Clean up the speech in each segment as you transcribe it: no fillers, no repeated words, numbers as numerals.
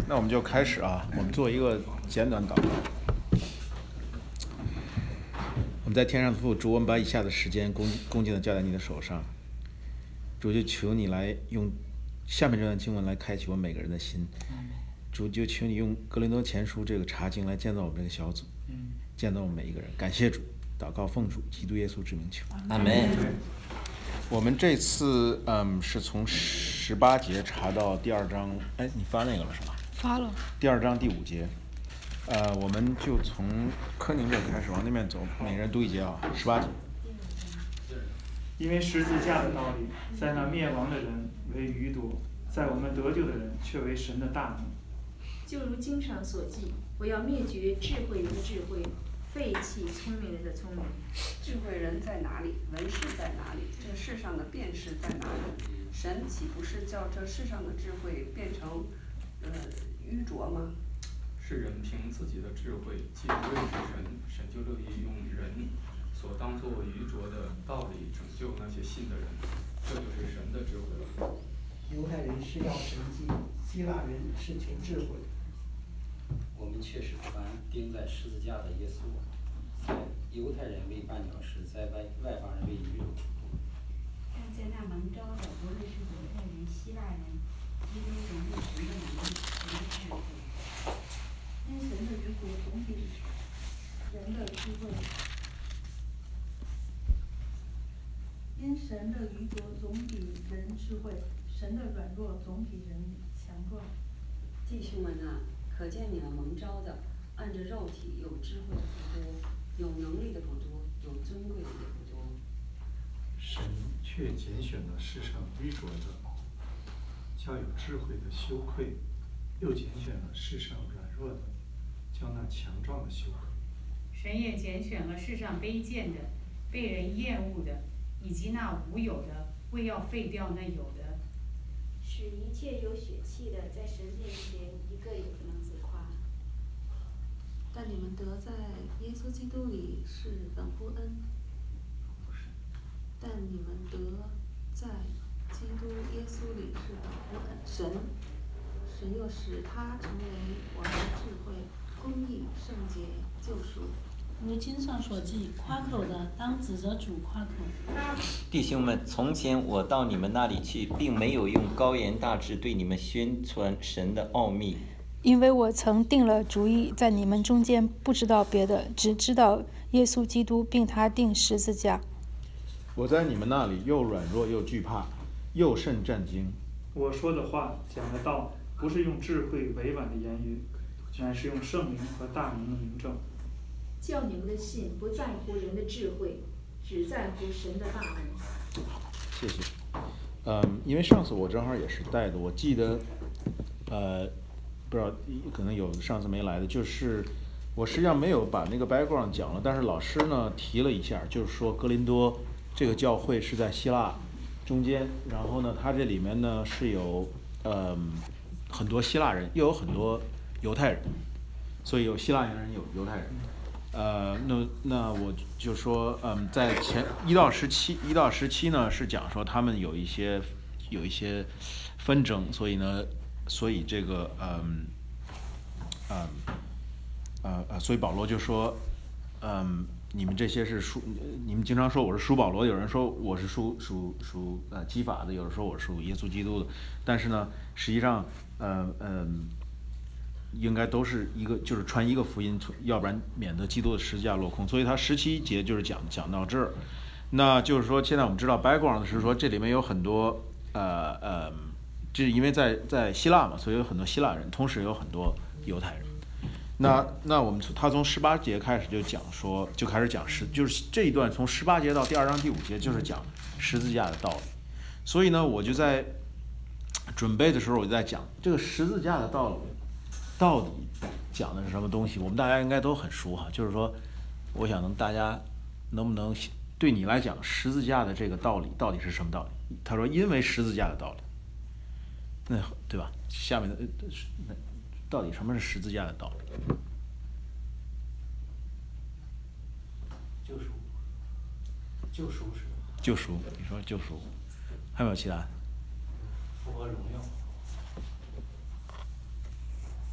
那我们就开始啊，我们做一个简短祷告。我们在天上的父，主，我们把以下的时间恭敬的交在你的手上。主，就求你来用下面这段经文来开启我们每个人的心。主，就求你用哥林多前书这个查经来建造我们这个小组，建造我们每一个人。感谢主，祷告奉主基督耶稣之名求。 阿门。 我们这次是从18节查到第2章，哎，你发那个了是吧？ 发了。 第2章第5节，我们就从柯宁这开始往那边走，每个人读一节啊，18节。 因为十字架的道理，在那灭亡的人为愚拙，在我们得救的人却为神的大能。 就如经上所记，我要灭绝智慧人的智慧，废弃聪明人的聪明。 智慧人在哪里？文士在哪里？这世上的辩士在哪里？神岂不是叫这世上的智慧变成愚拙吗？ 世人凭自己的智慧，既不认识神，神就乐意用人所当作愚拙的道理拯救那些信的人，这就是神的智慧了。 犹太人是要神迹，希腊人是求智慧。 我们确实凡钉在十字架的耶稣，在犹太人为绊脚石，在外邦人为愚拙。 但在那蒙召的，无论是犹太人、希腊人，基督荣耀神的能力，神的智慧。因神的愚拙总比人的智慧，因神的愚拙总比人智慧，神的软弱总比人强壮。 弟兄们啊，可见你们蒙召的，按着肉体有智慧的不多，有能力的不多，有尊贵的也不多。 神却拣选了世上愚拙的，叫有智慧的羞愧；又拣选了世上软弱的，叫那强壮的羞愧。 神也拣选了世上卑贱的、被人厌恶的，以及那无有的，为要废掉那有的， 使一切有血气的，在神面前一个也不能自夸。 但你们得在耶稣基督里是本乎恩，但你们得在基督耶稣里是本乎恩。神又使他成为我们的智慧、公义、圣洁、救赎。 如经上所记，夸口的当指着主夸口。 弟兄们，从前我到你们那里去，并没有用高言大志对你们宣传神的奥秘， 因为我曾定了主意，在你们中间不知道别的，只知道耶稣基督，并他钉十字架。 我在你们那里又软弱又惧怕，又甚战惊。 我说的话，讲的道，不是用智慧委婉的言语，乃是用圣灵和大能的明证。 叫你们的信不在乎人的智慧，只在乎神的大能。 谢谢。因为上次我正好也是带的，我记得，不知道可能有上次没来的，就是我实际上没有把那个 background 讲了，但是老师呢提了一下，就是说哥林多这个教会是在希腊中间，然后呢，它这里面呢是有很多希腊人，又有很多犹太人，所以有希腊人有犹太人。那我就说，在前1到17呢是讲说他们有一些纷争，所以这个所以保罗就说，你们这些是你们经常说我是属保罗，有人说我是属基法的，有人说我是属耶稣基督的，但是呢，实际上应该都是就是传一个福音，要不然免得基督的十字架落空。所以他17节就是讲到这儿，那就是说现在我们知道 background 是说这里面有很多这因为在希腊嘛，所以有很多希腊人，同时有很多犹太人。那他从18节开始就开始讲就是这一段从18节到第2章第5节就是讲十字架的道理。所以呢，我就在准备的时候我就在讲这个十字架的道理到底讲的是什么东西，我们大家应该都很熟哈。就是说，我想大家能不能对你来讲十字架的这个道理到底是什么道理？他说，因为十字架的道理，那对吧？下面的到底什么是十字架的道理？ 救赎是吧？ 救赎，你说救赎，还有没有其他？ 复活荣耀。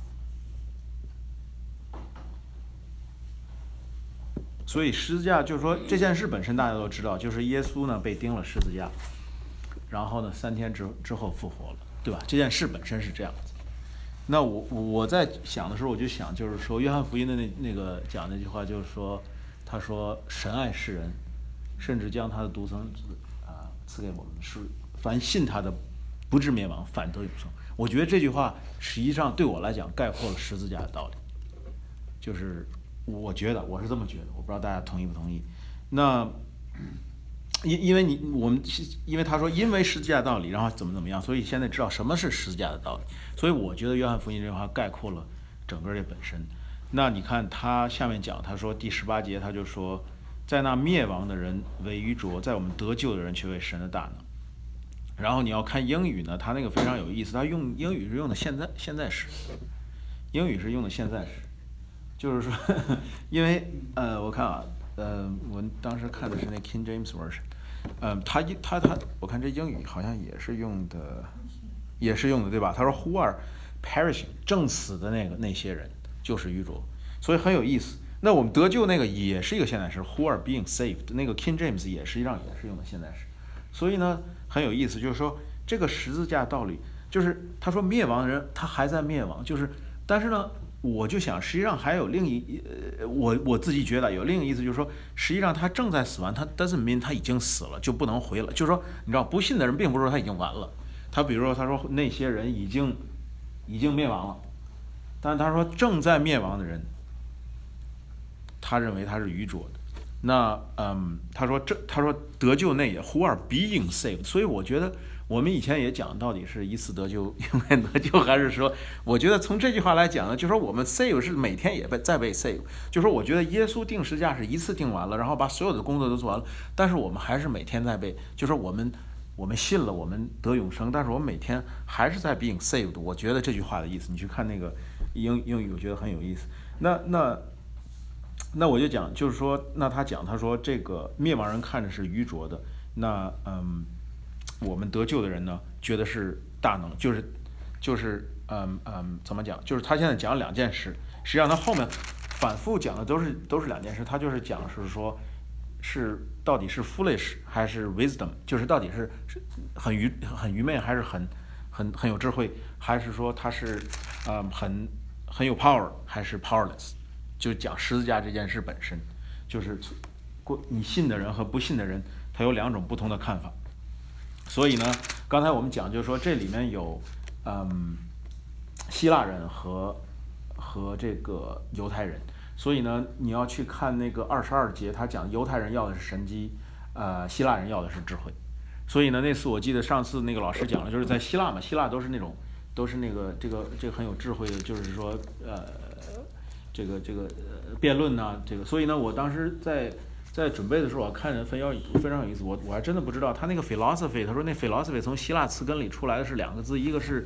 所以十字架就是说这件事本身大家都知道，就是耶稣呢被钉了十字架，然后呢3天之后复活了，对吧？这件事本身是这样子。那我在想的时候，我就想，就是说约翰福音的那个讲那句话，就是说他说神爱世人，甚至将他的独生子赐给我们，是凡信他的不至灭亡，反得永生。我觉得这句话实际上对我来讲概括了十字架的道理，就是我觉得我是这么觉得，我不知道大家同意不同意。那因为他说因为十字架的道理，然后怎么样，所以现在知道什么是十字架的道理。所以我觉得约翰福音这句话概括了整个这本身。那你看他下面讲，他说第18节他就说，在那灭亡的人为愚拙，在我们得救的人却为神的大能。然后你要看英语呢，他那个非常有意思，他用英语是用的现在时，英语是用的现在时，就是说因为我看啊，我当时看的是那 King James Version， 他我看这英语好像也是用的对吧？他说 Who are perishing， 正死的那些人就是愚拙，所以很有意思。那我们得救那个也是一个现在时 ，Who are being saved， 那个 King James 实际上也是用的现在时，所以呢很有意思，就是说这个十字架道理，就是他说灭亡的人他还在灭亡，就是但是呢。我就想，实际上还有我自己觉得有另一个意思，就是说，实际上他正在死亡，他 doesn't mean 他已经死了就不能回了。就是说，你知道，不信的人并不是说他已经完了，他比如说他说那些人已经灭亡了，但他说正在灭亡的人，他认为他是愚拙的。那他说得救那也 who are being saved， 所以我觉得。我们以前也讲，到底是一次得救永远得救，还是说，我觉得从这句话来讲呢，就是说我们 save 是每天也在被 save， 就是说我觉得耶稣定十字架是一次定完了，然后把所有的工作都做完了，但是我们还是每天在被，就是说我们信了，我们得永生，但是我们每天还是在 being saved。我觉得这句话的意思，你去看那个英语，我觉得很有意思。那我就讲，就是说，那他说这个灭亡人看着是愚拙的，那我们得救的人呢，觉得是大能，就是怎么讲？就是他现在讲2件事，实际上他后面反复讲的都是2件事。他就是讲是说，是到底是 foolish 还是 wisdom， 就是到底是很愚昧还是很有智慧，还是说他是很有 power 还是 powerless， 就讲十字架这件事本身，就是你信的人和不信的人，他有2种不同的看法。所以呢，刚才我们讲就是说，这里面有希腊人和这个犹太人，所以呢，你要去看那个22节，他讲犹太人要的是神机，希腊人要的是智慧。所以呢，那次我记得上次那个老师讲了，就是在希腊嘛，希腊都是那个这个很有智慧的，就是说这个辩论呐，这个，所以呢，我当时在准备的时候，我看人非常有意思，我还真的不知道他那个 philosophy， 他说那 philosophy 从希腊词根里出来的是2个字，一个是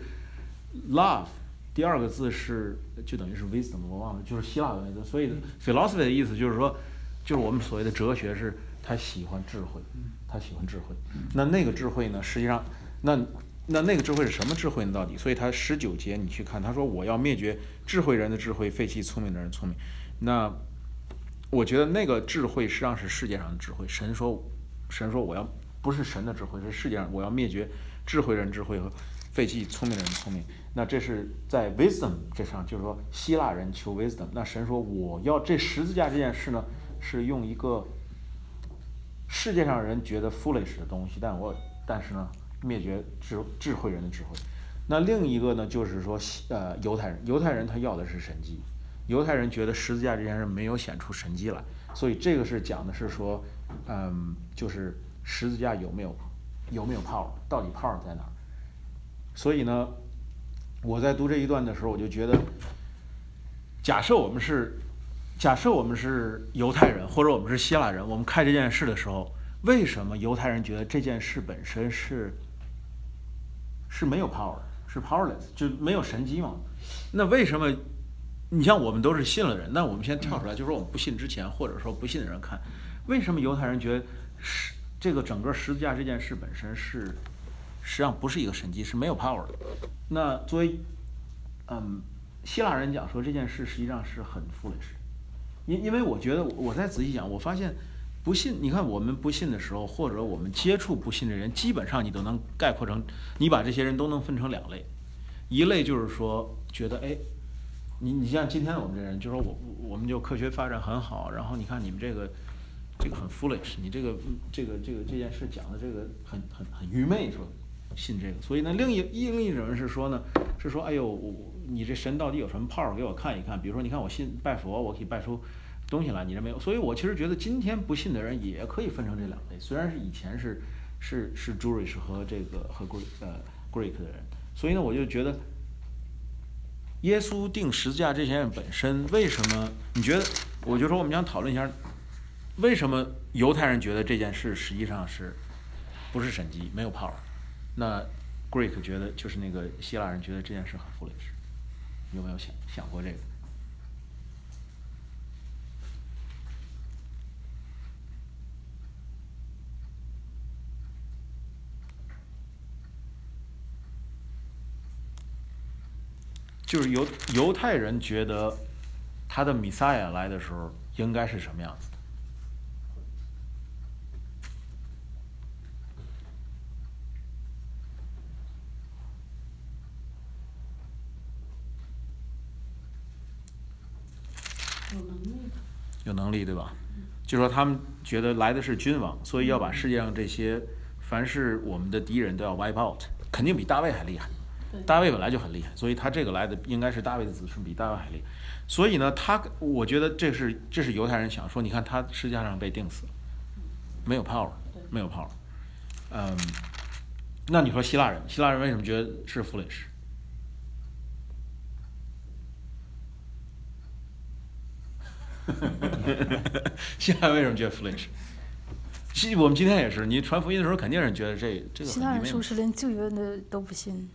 love， 第2个字是就等于是 wisdom， 我忘了，就是希腊文的。所以 philosophy 的意思就是说，就是我们所谓的哲学是他喜欢智慧，他喜欢智慧。那个智慧呢，实际上那个智慧是什么智慧呢？到底？所以他19节你去看，他说我要灭绝智慧人的智慧，废弃聪明的人聪明。那我觉得那个智慧实际上是世界上的智慧。神说我要不是神的智慧，是世界上我要灭绝智慧人智慧和废弃聪明的人聪明。那这是在 wisdom 这上，就是说希腊人求 wisdom。那神说我要这十字架这件事呢，是用一个世界上人觉得 foolish 的东西，但是呢灭绝智慧人的智慧。那另一个呢，就是说犹太人他要的是神迹。犹太人觉得十字架这件事没有显出神迹来，所以这个是讲的是说，就是十字架有没有 power， 到底 power 在哪儿？所以呢，我在读这一段的时候，我就觉得，假设我们是犹太人，或者我们是希腊人，我们看这件事的时候，为什么犹太人觉得这件事本身是没有 power， 是 powerless， 就没有神迹嘛？那为什么？你像我们都是信了人，那我们先跳出来，就是说我们不信之前，或者说不信的人看，为什么犹太人觉得这个整个十字架这件事本身实际上不是一个神迹，是没有 power 的？那作为希腊人讲说这件事实际上是很 foolish， 因为我觉得我再仔细讲，我发现不信，你看我们不信的时候，或者我们接触不信的人，基本上你都能概括成，你把这些人都能分成2类，一类就是说觉得哎，你像今天我们这人，就说我们就科学发展很好，然后你看你们这个很 foolish， 你这件事讲的这个很愚昧，说信这个，所以呢另一种人是说呢，是说哎呦你这神到底有什么power给我看一看，比如说你看我信拜佛，我可以拜出东西来，你这没有，所以我其实觉得今天不信的人也可以分成这2类，虽然是以前是 Jewish 和Greek 的人，所以呢我就觉得耶稣钉十字架这件事本身，为什么你觉得？我就说我们想讨论一下，为什么犹太人觉得这件事实际上不是神迹，没有 power？ 那 Greek 觉得就是那个希腊人觉得这件事很 foolish， 有没有想过这个？就是犹太人觉得他的弥赛亚来的时候应该是什么样子的？有能力，对吧？就说他们觉得来的是君王，所以要把世界上这些凡是我们的敌人都要 wipe out， 肯定比大卫还厉害。大卫本来就很厉害，所以他这个来的应该是大卫的子孙，比大卫还厉害。所以呢，我觉得这是犹太人想说，你看他世界上被钉死了，没有 power， 没有 power。那你说希腊人为什么觉得是 foolish？ 希腊人为什么觉得 foolish？ 我们今天也是，你传福音的时候，肯定是觉得这个。 希腊人是不是连旧约的都不信？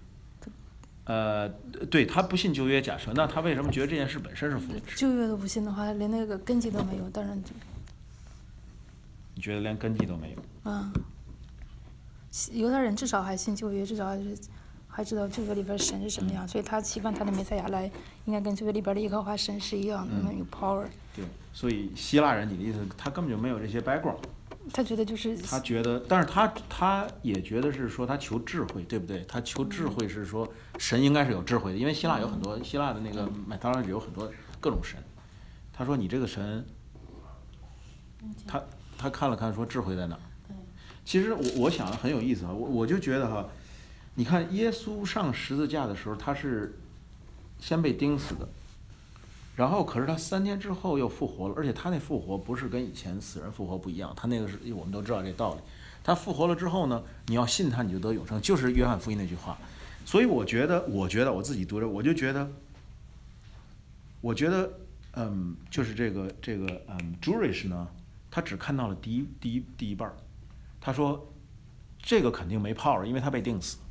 对，他不信旧约假设，那他为什么觉得这件事本身是 foolish？ 旧约都不信的话，连那个根基都没有，当然就。 你觉得连根基都没有？ 犹太人至少还信旧约，至少还知道旧约里边神是什么样，所以他期望他的弥赛亚来，应该跟旧约里边的耶和华神是一样，那么有 power。 对，所以希腊人，你的意思，他根本就没有这些 background。 他觉得就是。 他觉得，但是他也觉得是说他求智慧，对不对？他求智慧是说神应该是有智慧的，因为希腊有很多希腊的那个 mythology 有很多各种神。他说你这个神，他看了看说智慧在哪儿？其实我想很有意思啊，我就觉得哈，你看耶稣上十字架的时候，他是先被钉死的。然后，可是他3天之后又复活了，而且他那复活不是跟以前死人复活不一样，他那个是我们都知道这道理。他复活了之后呢，你要信他，你就得永生，就是约翰福音那句话。所以我觉得我自己读着，我觉得，就是这个Jewish 呢，他只看到了第一半，他说这个肯定没 power， 因为他被钉死，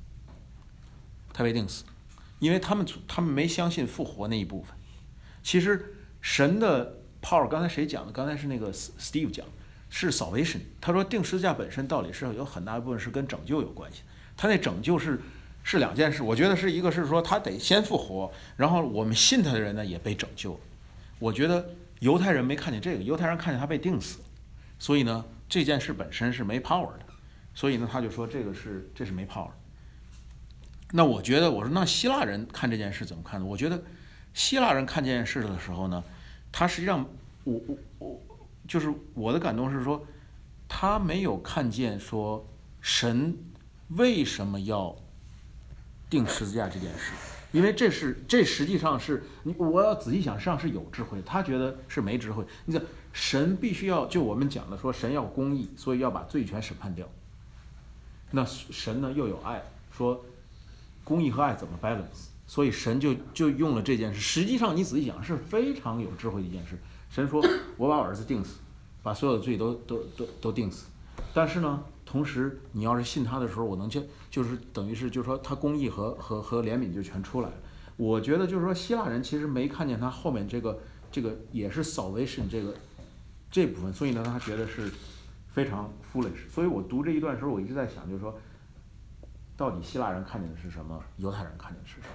因为他们没相信复活那一部分。其实神的 power， 刚才谁讲的？刚才是那个 Steve 讲，是 salvation。他说钉十字架本身道理是有很大一部分是跟拯救有关系。他那拯救是2件事，我觉得是一个是说他得先复活，然后我们信他的人呢也被拯救。我觉得犹太人没看见这个，犹太人看见他被钉死，所以呢这件事本身是没 power 的，所以呢他就说这是没 power。那我觉得我说那希腊人看这件事怎么看呢？我觉得。希腊人看这件事的时候呢，他实际上我就是我的感动是说，他没有看见说神为什么要钉十字架这件事，因为这实际上是我要仔细想，实际上是有智慧，他觉得是没智慧。你看神必须要就我们讲的说神要公义，所以要把罪权审判掉。那神呢又有爱，说公义和爱怎么 balance？所以神就用了这件事，实际上你仔细想是非常有智慧的一件事。神说：“我把我儿子钉死，把所有的罪都钉死。但是呢，同时你要是信他的时候，我能就是等于是就是说他公义和怜悯就全出来了。我觉得就是说希腊人其实没看见他后面这个也是 salvation 这部分，所以呢他觉得是非常 foolish。所以我读这一段的时候，我一直在想，就是说到底希腊人看见的是什么，犹太人看见的是什么？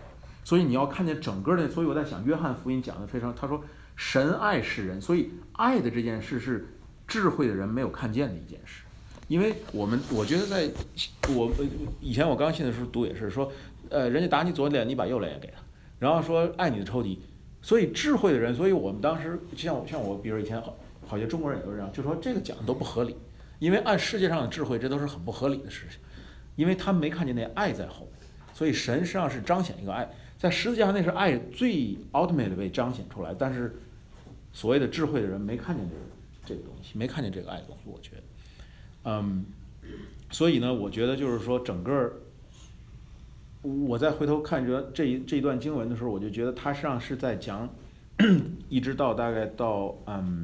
所以你要看见整个的，所以我在想，约翰福音讲的非常，他说神爱世人，所以爱的这件事是智慧的人没有看见的一件事。因为我觉得以前我刚信的时候读也是说，人家打你左脸，你把右脸也给他，然后说爱你的仇敌。所以智慧的人，所以我们当时像我，比如以前好些中国人也都这样，就说这个讲的都不合理，因为按世界上的智慧，这都是很不合理的事情，因为他们没看见那爱在后面。所以神实际上是彰显一个爱，在十字架上那是爱最 ultimate 的被彰显出来，但是所谓的智慧的人没看见这个东西，没看见这个爱的东西，我觉得，所以呢，我觉得就是说整个。我再回头看着这一段经文的时候，我就觉得它实际上是在讲，一直到大概到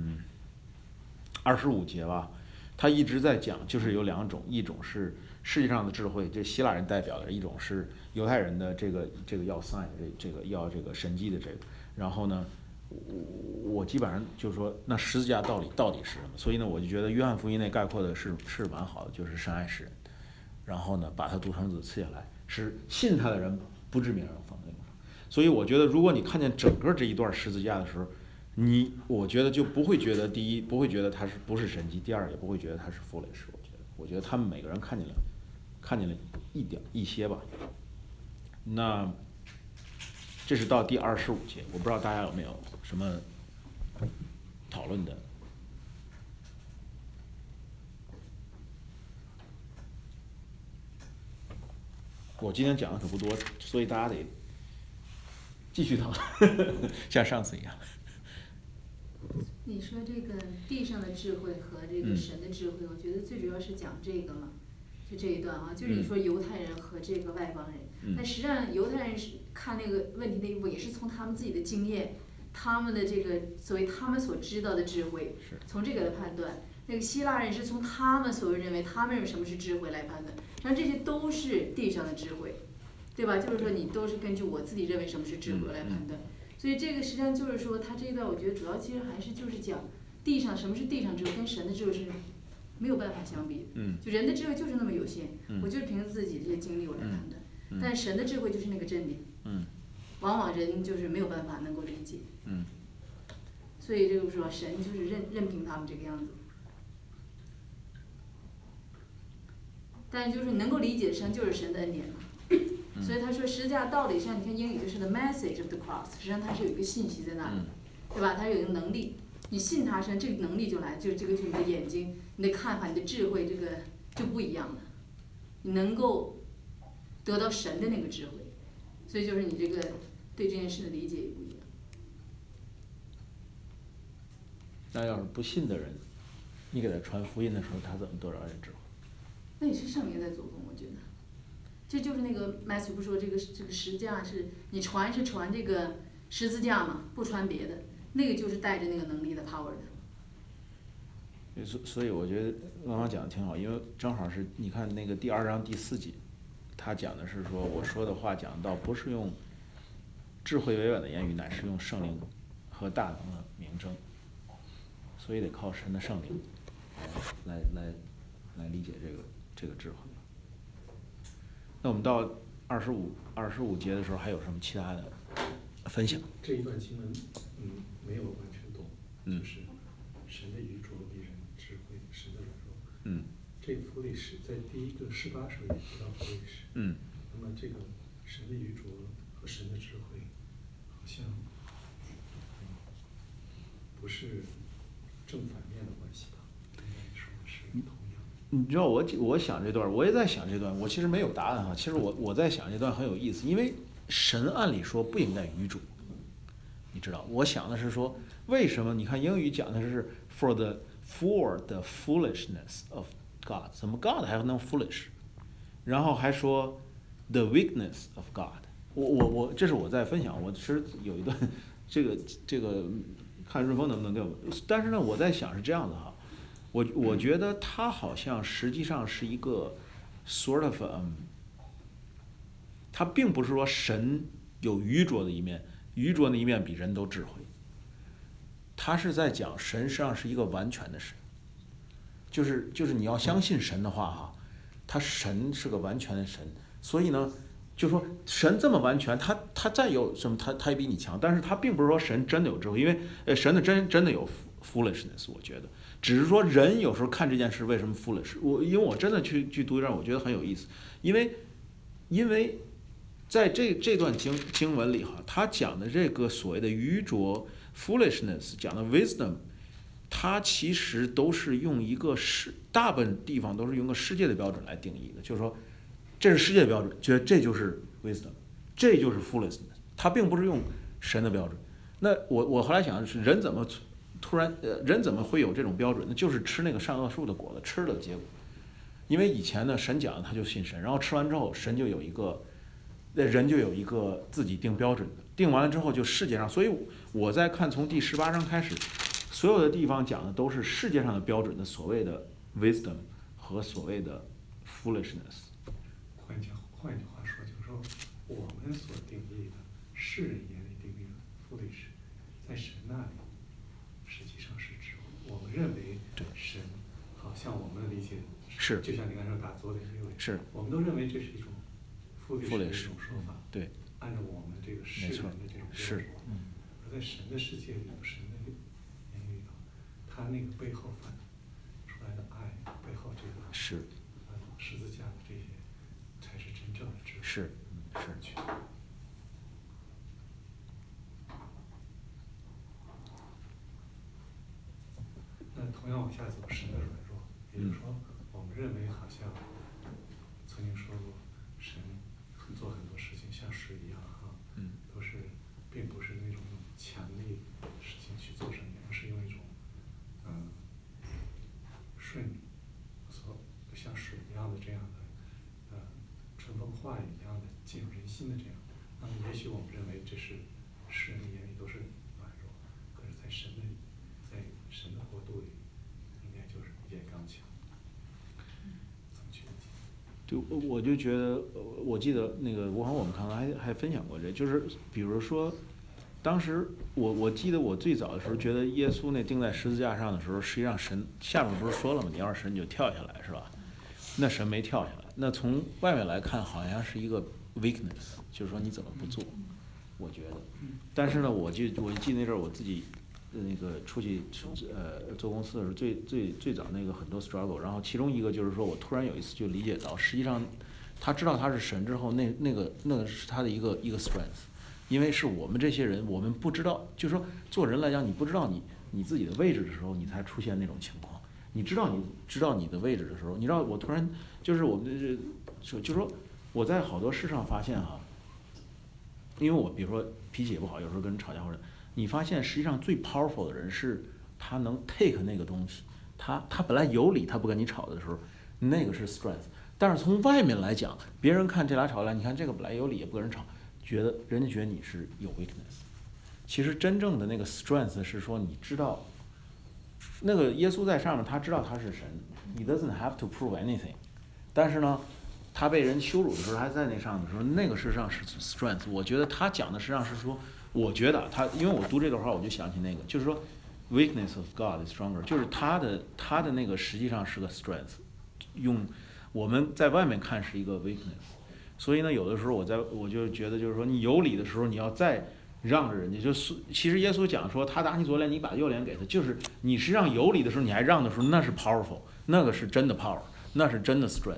25节吧，他一直在讲，就是有两种，一种是世界上的智慧，这希腊人代表的；一种是犹太人的这个要 sign 这个要这个神迹的这个。然后呢，我基本上就是说，那十字架到底是什么？所以呢，我就觉得约翰福音那概括的是蛮好的，就是神爱世人，然后呢，把他独生子赐下来。是信他的人不至灭而放在那个上，所以我觉得，如果你看见整个这一段十字架的时候，我觉得就不会觉得，第一不会觉得他不是神迹，第二也不会觉得他是foolish。我觉得他们每个人看见了一些吧。那这是到第25节，我不知道大家有没有什么讨论的。我今天讲的可不多，所以大家得继续讨论，像上次一样。 你说这个地上的智慧和这个神的智慧，我觉得最主要是讲这个嘛，就这一段啊，就是你说犹太人和这个外邦人，但实际上犹太人是看那个问题那一步，也是从他们自己的经验，他们的这个所谓他们所知道的智慧，从这个来判断。那个希腊人是从他们所认为他们认为什么是智慧来判断，实际上这些都是地上的智慧，对吧？就是说你都是根据我自己认为什么是智慧来判断，所以这个实际上就是说，他这一段我觉得主要其实还是就是讲地上什么是地上智慧，跟神的智慧是没有办法相比的。就人的智慧就是那么有限，我就是凭自己这些经历我来判断，但神的智慧就是那个真理，往往人就是没有办法能够理解，所以就是说神就是任凭他们这个样子。但是就是能够理解的，实际上就是神的恩典嘛。所以他说十字架道理上，你看英语就是 the message of the cross， 实际上它是有一个信息在那里，对吧？它有一个能力，你信它，实际上这个能力就来，就是你的眼睛、你的看法、你的智慧，这个就不一样了。你能够得到神的那个智慧，所以就是你这个对这件事的理解也不一样。 那要是不信的人，你给他传福音的时候，他怎么得着这智慧？ 那也是圣灵在做工，我觉得，这就是那个 Matthew 不说这个十字架是你传这个十字架嘛，不传别的，那个就是带着那个能力的 power 的。 所以我觉得妈妈讲的挺好，因为正好是你看那个第2章第4节，他讲的是说我说的话讲到不是用智慧委婉的言语，乃是用圣灵和大能的明证，所以得靠神的圣灵来理解这个智慧。那我们到25节的时候，还有什么其他的分享？ 这一段经文，没有完全懂，就是神的愚拙比人智慧，神的软弱。这个福利史在第一个18首也提到福利史。那么这个神的愚拙和神的智慧，好像不是正反面的关系吧？应该说是同样。 你知道我想这段，我也在想这段，我其实没有答案哈。其实我在想这段很有意思，因为神按理说不应该愚拙，你知道，我想的是说，为什么？你看英语讲的是 for the foolishness of God， 怎么 God 还能 foolish？ 然后还说 the weakness of God。我这是我在分享，我其实有一段这个看润峰能不能给我，但是呢，我在想是这样的哈。我觉得它好像实际上是一个 sort of 它并不是说神有愚拙的一面，愚拙的一面比人都智慧。它是在讲神实际上是一个完全的神，就是你要相信神的话哈，他神是个完全的神，所以呢， 就说神这么完全，他再有什么，他也比你强，但是他并不是说神真的有智慧，因为神的真的有 foolishness， 我觉得，只是说人有时候看这件事为什么 foolish， 因为我真的去读一段，我觉得很有意思，因为在这段经文里哈，他讲的这个所谓的愚拙 foolishness， 讲的 wisdom， 它其实都是用一个大部分地方都是用个世界的标准来定义的，就是说。这是世界的标准，觉得这就是 wisdom， 这就是 foolishness， 它并不是用神的标准。那我后来想的是，人怎么人怎么会有这种标准呢？就是吃那个善恶树的果子，吃了的结果。因为以前呢，神讲他就信神，然后吃完之后，人就有一个自己定标准的，定完了之后就世界上，所以我在看从第18章开始，所有的地方讲的都是世界上的标准的所谓的 wisdom 和所谓的 foolishness。 换句话说，就是说我们所定义的世人眼里定义的 foolish， 在神那里实际上是智慧。我们认为神好像我们的理解是， 就像你刚才说打左脸右脸， 是， 我们都认为这是一种 foolish 的一种说法。 对， 按照我们这个世人的这种标准，而在神的世界里头，神的言语里头，他那个背后反出来的爱，背后这个是十字架的这些。才是真正的智慧。 是。 那同样往下走，神的软弱，也就是说，我们认为好像曾经说过，神做很多事情像水一样哈，都是并不是那种强力事情去做什么，而是用一种顺像水一样的这样的。春风化雨一样的进入人心的这样，那么也许我们认为这是世人的眼里都是软弱，可是在神的国度里，应该就是一点刚强。怎么去理解？ 对，我就觉得，我记得那个我们刚刚还分享过这，就是比如说，当时我记得我最早的时候觉得耶稣那钉在十字架上的时候，实际上神下面不是说了吗？你要是神你就跳下来，是吧？那神没跳下来。那从外面来看，好像是一个 weakness， 就是说你怎么不做？我觉得，但是呢，我记得那阵儿我自己那个出去做公司的时候，最早那个很多 struggle， 然后其中一个就是说我突然有一次就理解到，实际上他知道他是神之后，那个是他的一个 strength， 因为是我们这些人，我们不知道，就是说做人来讲，你不知道你自己的位置的时候，你才出现那种情况。你知道你的位置的时候，你知道我突然就是我们就说我在好多事上发现哈，因为我比如说脾气也不好，有时候跟人吵架或者你发现实际上最 powerful 的人是他能 take 那个东西，他本来有理他不跟你吵的时候，那个是 strength， 但是从外面来讲，别人看这俩吵来，你看这个本来有理也不跟人吵，人家觉得你是有 weakness， 其实真正的那个 strength 是说你知道。那个耶稣在上面，他知道他是神 ，He doesn't have to prove anything。但是呢，他被人羞辱的时候，还在那上的时候，那个事实上是 strength。我觉得他讲的实际上是说，我觉得他，因为我读这段话，我就想起那个，就是说 ，weakness of God is stronger， 就是他的那个实际上是个 strength， 用我们在外面看是一个 weakness。所以呢，有的时候我就觉得就是说，你有理的时候，你要再。让着人家，就是其实耶稣讲说，他打你左脸，你把右脸给他，就是你实际上有理的时候，你还让的时候，那是 powerful， 那个是真的 power， 那是真的 strength。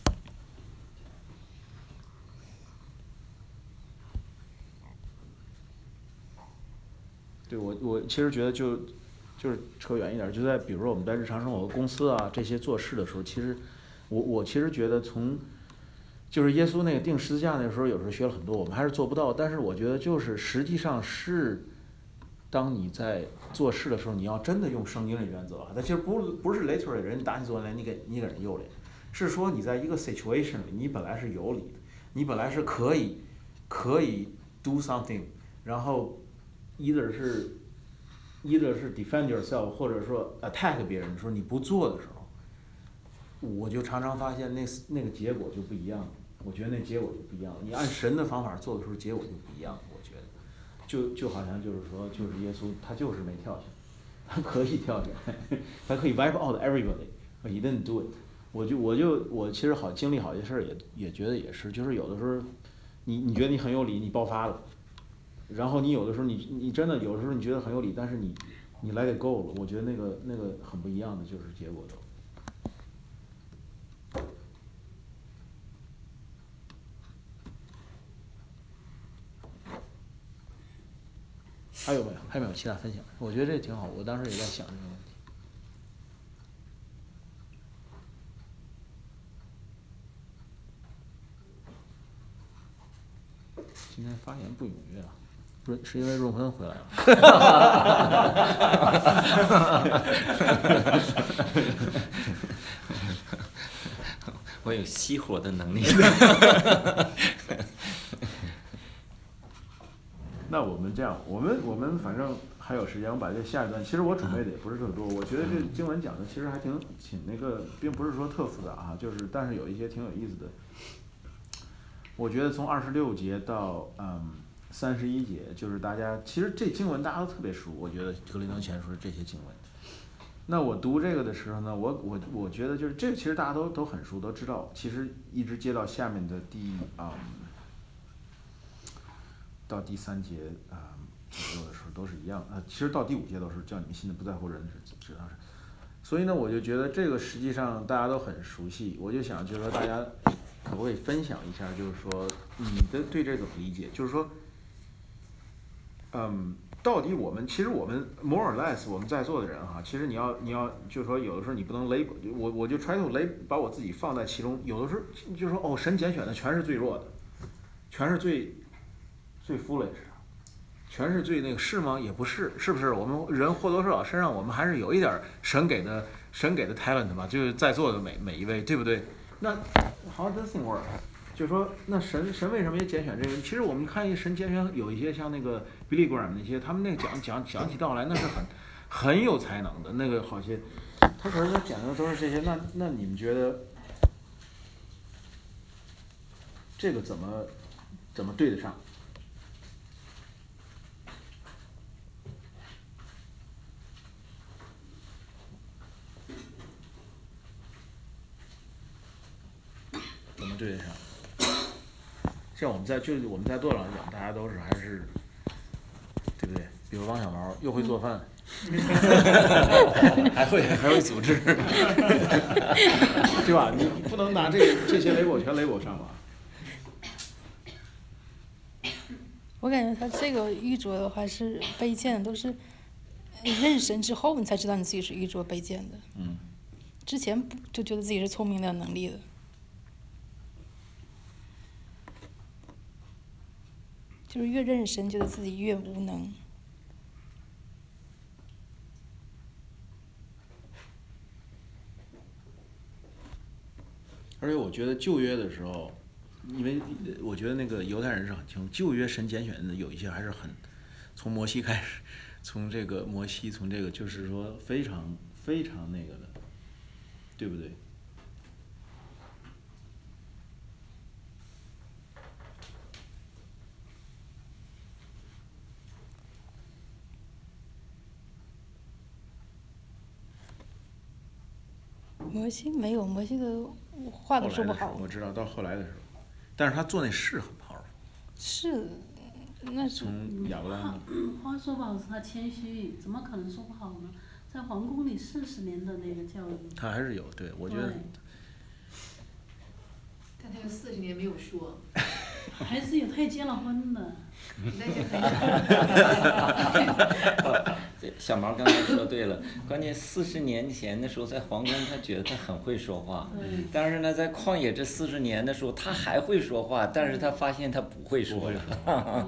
对我其实觉得就是扯远一点，就在比如说我们在日常生活、公司啊这些做事的时候，其实我其实觉得就是耶稣那个钉十字架那个时候，有时候学了很多，我们还是做不到。但是我觉得就是实际上是，当你在做事的时候，你要真的用圣经的原则，它其实不是 literally 人打你左脸，你给人右脸，是说你在一个 situation 里，你本来是有理的，你本来是可以 do something， 然后 either 是 defend yourself， 或者说 attack 别人的时候，你不做的时候，我就常常发现那个结果就不一样了。我觉得那结果就不一样了。你按神的方法做的时候，结果就不一样了。我觉得，就好像就是说，就是耶稣他就是没跳下来，他可以跳下来，他可以 wipe out everybody，but he didn't do it。我其实经历好些事儿，也觉得也是，就是有的时候你觉得你很有理，你爆发了，然后你有的时候你真的有的时候你觉得很有理，但是你 let it go 了，我觉得那个很不一样的就是结果都。还有没有？还有没有其他分享？我觉得这挺好，我当时也在想这个问题。今天发言不踊跃啊，是因为润芬回来了。 我有熄火的能力。 那我们这样，我们反正还有时间，我把这下一段，其实我准备的也不是特多，我觉得这经文讲的其实还挺那个，并不是说特复杂啊，就是但是有一些挺有意思的。我觉得从26节到31节，就是大家其实这经文大家都特别熟，我觉得格林登前书这些经文。那我读这个的时候呢，我觉得就是这个其实大家都很熟，都知道，其实一直接到下面的到第3节左右的时候都是一样，其实到第5节都是叫你们信的不在乎人知道是，所以呢我就觉得这个实际上大家都很熟悉，我就想就是说大家可不可以分享一下，就是说你的对这怎么理解，就是说到底其实我们 more or less 我们在座的人哈，其实你要就是说有的时候你不能我就 try to 把我自己放在其中，有的时候就是说神拣选的全是最弱的，全是最 foolish， 全是最那个是吗？也不是，是不是？我们人或多或少身上我们还是有一点神给的 talent 吧，就是在座的每一位，对不对？那 how does it work？ 就是说，那神为什么也拣选这个？其实我们看神拣选有一些像那个 Billy Graham 那些，他们那个讲起道来那是很有才能的，那个好些，他可是他讲的都是这些。那你们觉得这个怎么对得上？怎么对得上？像我们在座上讲，大家都是还是，对不对？比如王小毛又会做饭，还会组织，对吧？你不能拿这些label全label上吧？ 我感觉他这个愚拙的话是卑贱的，都是认神之后你才知道你自己是愚拙卑贱的。之前就觉得自己是聪明的、有能力的。就是越认神，觉得自己越无能。 而且我觉得旧约的时候，因为我觉得那个犹太人是很清楚，旧约神拣选的有一些还是很，从摩西开始，从这个就是说非常非常那个的，对不对？ 摩西没有，摩西的话都说不好。 我知道到后来的时候，但是他做那事很 powerful。 是，那是。 从亚伯拉罕。 话说不好是他谦虚，怎么可能说不好呢？在皇宫里40年的那个教育。 他还是有，对，我觉得。 但他有40年没有说。 还是有，他也结了婚的。 小毛刚才说对了，关键40年前的时候在皇宫，他觉得他很会说话，但是呢，在旷野这40年的时候，他还会说话，但是他发现他不会说了。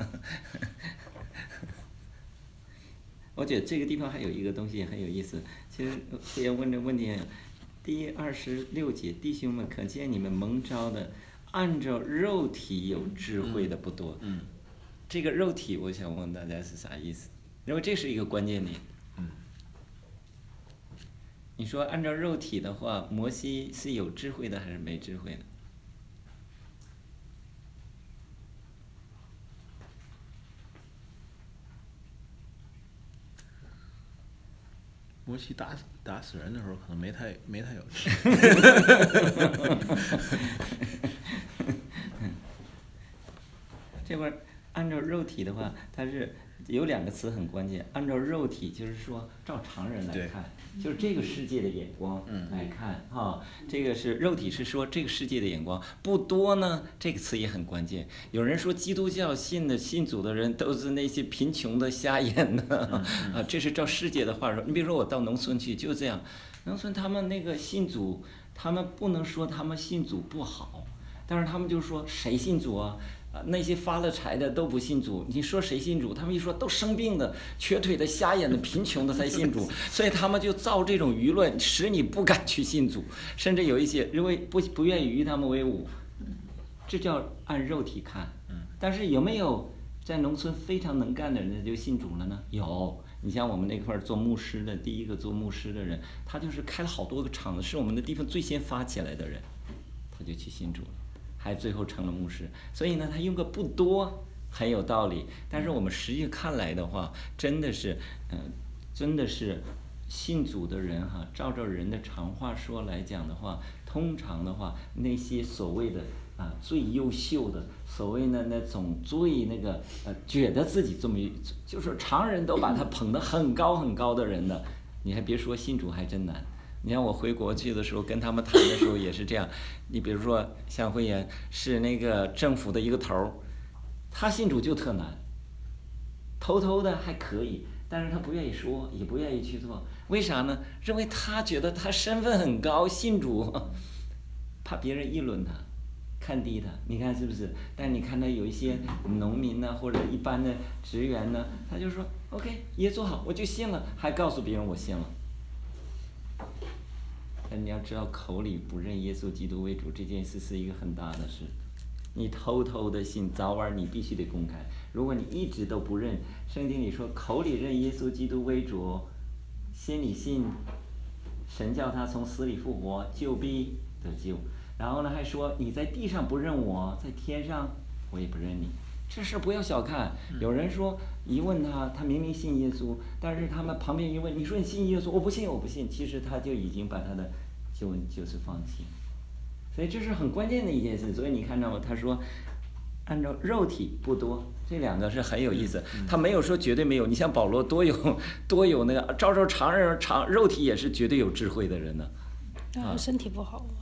我觉得这个地方还有一个东西很有意思，其实会要问这个问题，第26节，弟兄们，可见你们蒙召的，按照肉体有智慧的不多。这个肉体，我想问大家是啥意思？因为这是一个关键点。你说按照肉体的话，摩西是有智慧的还是没智慧的？ 摩西打死人的时候，可能没太有智慧。 这块按照肉体的话，它是有2个词很关键。按照肉体就是说照常人来看，就是这个世界的眼光来看哈。这个是肉体是说这个世界的眼光不多呢，这个词也很关键。有人说基督教信主的人都是那些贫穷的、瞎眼的啊，这是照世界的话说。你比如说我到农村去就这样，农村他们那个信主，他们不能说他们信主不好，但是他们就说谁信主啊？那些发了财的都不信主，你说谁信主？他们一说都生病的、瘸腿的、瞎眼的、贫穷的才信主，所以他们就造这种舆论，使你不敢去信主，甚至有一些因为不愿意与他们为伍，这叫按肉体看。但是有没有在农村非常能干的人就信主了呢？有。你像我们那块做牧师的，第一个做牧师的人，他就是开了好多个厂子，是我们的地方最先发起来的人，他就去信主了。还最后成了牧师，所以呢，他用个不多很有道理。但是我们实际看来的话，真的是信主的人哈，照人的常话说来讲的话，通常的话，那些所谓的最优秀的，所谓的那种最那个觉得自己这么就是常人都把他捧得很高很高的人呢，你还别说信主还真难。你看我回国去的时候，跟他们谈的时候也是这样。你比如说像慧妍是那个政府的一个头，他信主就特难，偷偷的还可以，但是他不愿意说，也不愿意去做。为啥呢？认为他觉得他身份很高，信主，怕别人议论他，看低他。你看是不是？但你看到有一些农民呢，或者一般的职员呢，他就说 OK 也做好，我就信了，还告诉别人我信了。但你要知道，口里不认耶稣基督为主这件事是一个很大的事。你偷偷的信，早晚你必须得公开。如果你一直都不认，圣经里说口里认耶稣基督为主，心里信神叫他从死里复活，就必得救。然后呢，还说你在地上不认我，在天上我也不认你。这事不要小看。有人说一问他明明信耶稣，但是他们旁边一问，你说你信耶稣，我不信，其实他就已经把他的救恩就是放弃。所以这是很关键的一件事。所以你看到吗？他说按照肉体不多，这2个是很有意思。他没有说绝对没有。你像保罗多有那个照常人肉体也是绝对有智慧的人呢。 身体不好吗？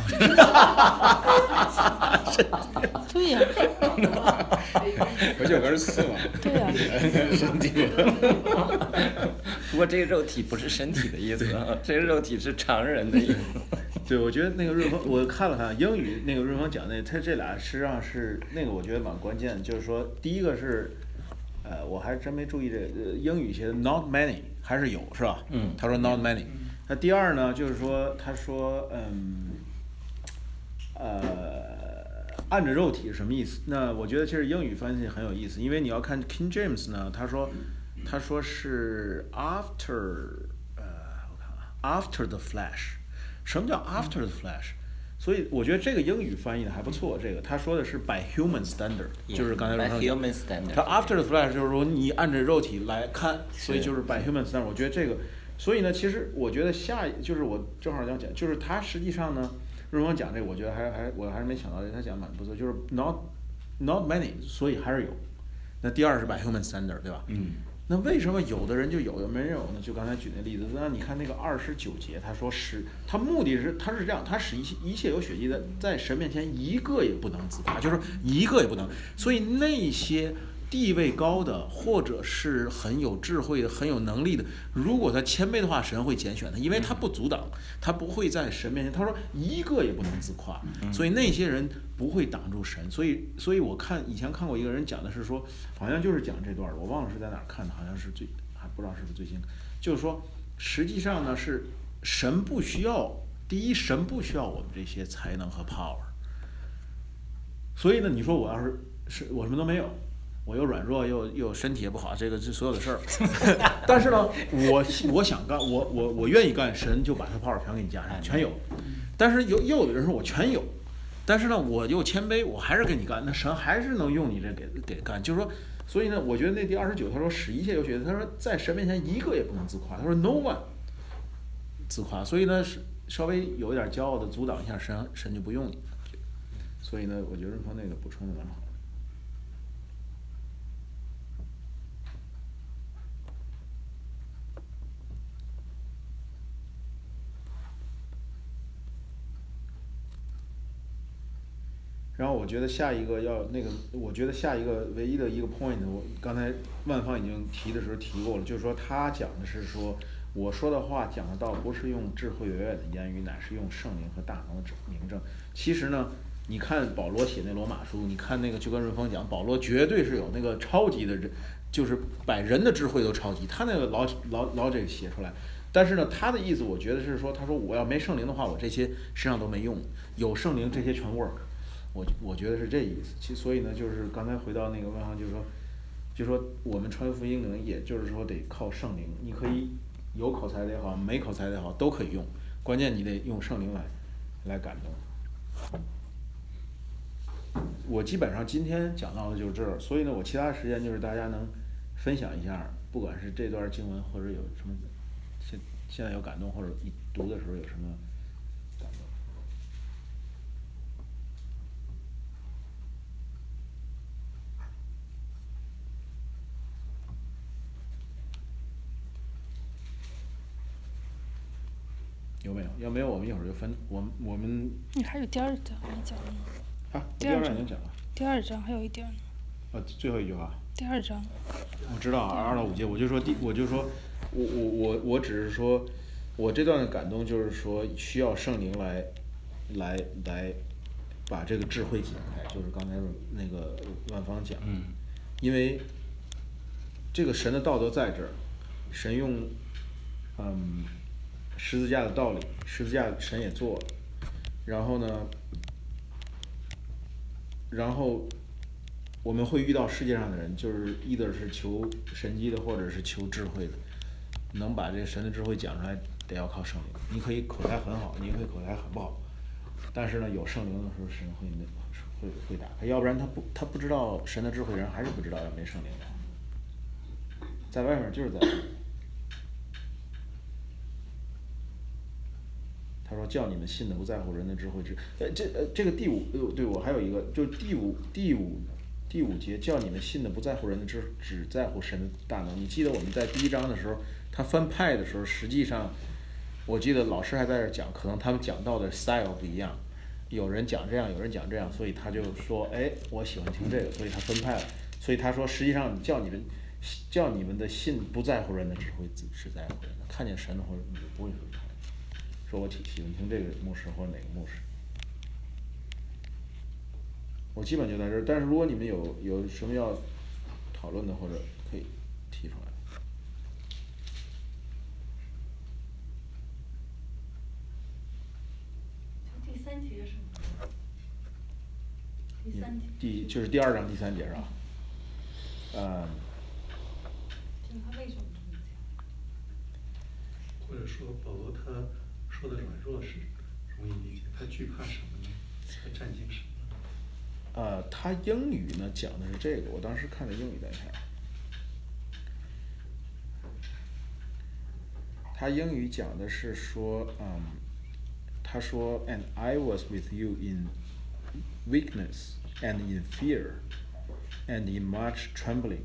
对呀， 不就24嘛？ 对呀， 身体。 不过这个肉体不是身体的意思啊，这个肉体是常人的意思。 对，我觉得那个润峰，我看了看英语那个润峰讲他这俩实际上是那个我觉得蛮关键的，就是说第一个是，我还真没注意这英语写的 not many 还是有是吧？他说 not many。那第二呢，就是说他说按着肉体是什么意思？那我觉得其实英语翻译很有意思，因为你要看 King James 呢，他说是 after the flesh。什么叫 after the flesh？ 所以我觉得这个英语翻译的还不错。这个他说的是 by human standard， 就是刚才说的。他 after the flesh 就是说你按着肉体来看，所以就是 by human standard。我觉得这个，所以呢，其实我觉得就是我正好要讲，就是他实际上呢，润峰讲这个，我觉得我还是没想到，他讲蛮不错，就是 not many， 所以还是有。那第二是 by human standard， 对吧？那为什么有的人就有的没人有呢？就刚才举那例子，那你看那个29节，他说他目的是他是这样，他使一切有血气的在神面前一个也不能自夸，就是一个也不能。所以那些地位高的，或者是很有智慧的、很有能力的，如果他谦卑的话，神会拣选他，因为他不阻挡，他不会在神面前。他说一个也不能自夸，所以那些人不会挡住神。所以我以前看过一个人讲的是说，好像就是讲这段，我忘了是在哪儿看的，好像是还不知道是不是最新，就是说实际上呢是神不需要，第一神不需要我们这些才能和 power。所以呢，你说我要是我什么都没有。我又软弱又身体也不好，这个是所有的事儿。但是呢，我想干，我愿意干，神就把他 power 全给你加上，全有。但是又有的人说我全有，但是呢，我又谦卑，我还是给你干，那神还是能用你这给干。就是说，所以呢，我觉得那第29他说使一切有血气，他说在神面前一个也不能自夸，他说 no one 自夸。所以呢，稍微有一点骄傲的阻挡一下神就不用你。所以呢，我觉得润峰那个补充的蛮好。 然后我觉得下一个要那个，我觉得下一个唯一的一个 point， 我刚才万方已经提的时候提过了，就是说他讲的是说，我说的话讲的道不是用智慧圆圆的言语，乃是用圣灵和大能的明证。其实呢，你看保罗写那罗马书，你看那个就跟润峰讲，保罗绝对是有那个超级的人，就是把人的智慧都超级，他那个老这个写出来。但是呢，他的意思我觉得是说，他说我要没圣灵的话，我这些身上都没用，有圣灵这些全 work。我觉得是这意思，所以呢，就是刚才回到那个问号，就是说我们传福音可能也就是说得靠圣灵，你可以有口才的也好，没口才的也好，都可以用，关键你得用圣灵来感动。我基本上今天讲到的就是这儿，所以呢，我其他时间就是大家能分享一下，不管是这段经文或者有什么现在有感动，或者一读的时候有什么感动。有没有？要没有，我们一会儿就分。我们。 你还有第二章没讲呢。 啊，第二章已经讲了。 第二章还有一点呢。 啊，最后一句话。 第二章。 我知道2到5节，我就说，我只是说，我这段的感动就是说，需要圣灵来把这个智慧解开，就是刚才那个万芳讲。因为这个神的道德在这儿，神用十字架的道理，十字架神也做了，然后呢，我们会遇到世界上的人，就是either是求神迹的，或者是求智慧的，能把这个神的智慧讲出来，得要靠圣灵。你可以口才很好，你可以口才很不好，但是呢，有圣灵的时候，神会打开，要不然他不知道神的智慧，人还是不知道，要没圣灵的，在外面就是在外面。他说：“叫你们信的不在乎人的智慧这个第5，对，我还有一个，就是第五节，叫你们信的不在乎人的只在乎神的大能。你记得我们在第1章的时候，他分派的时候，实际上我记得老师还在这讲，可能他们讲到的 style 不一样，有人讲这样，有人讲这样，所以他就说，哎，我喜欢听这个，所以他分派了。所以他说，实际上叫你们的信不在乎人的智慧，只在乎人的，看见神的或者你不会说我喜欢听这个牧师或者哪个牧师，我基本就在这儿。但是如果你们有什么要讨论的，或者可以提出来。 第3节是吗？第3节。 就是第2章第3节是吧？ 就是他为什么这么讲？ 或者说保罗他说的软弱是容易理解，他惧怕什么呢？他战惊什么呢？ 他英语呢讲的是这个，我当时看的英语在看。他英语讲的是说，他说 ，And I was with you in weakness and in fear and in much trembling。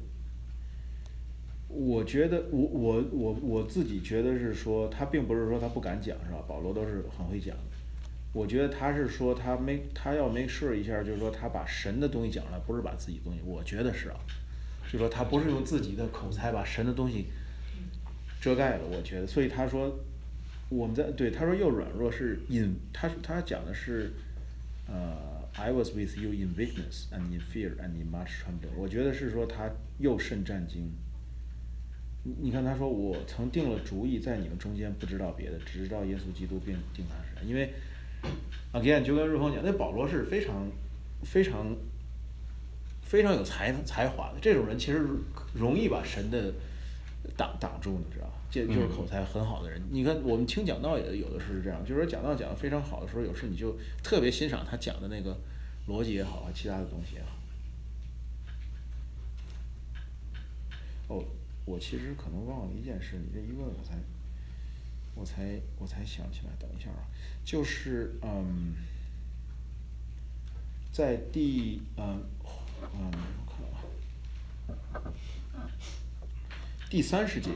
我觉得我自己觉得是说，他并不是说他不敢讲，是吧？保罗都是很会讲的。我觉得他是说他要 make sure 一下，就是说他把神的东西讲出来，不是把自己的东西。我觉得是啊，就是说他不是用自己的口才把神的东西遮盖了。我觉得，所以他说他说又软弱是他讲的是I was with you in weakness and in fear and in much trembling。我觉得是说他又甚战惊。你看他说，我曾定了主意，在你们中间不知道别的，只知道耶稣基督并定他是神。因为 again 就跟瑞峰讲，那保罗是非常有才华的，这种人其实容易把神的挡住，你知道吧？这就是口才很好的人。你看我们听讲道也有的是这样，就是说讲道讲得非常好的时候，有时你就特别欣赏他讲的那个逻辑也好，其他的东西也好。我其实可能忘了一件事，你这一问我才想起来。等一下啊，就是在第30节，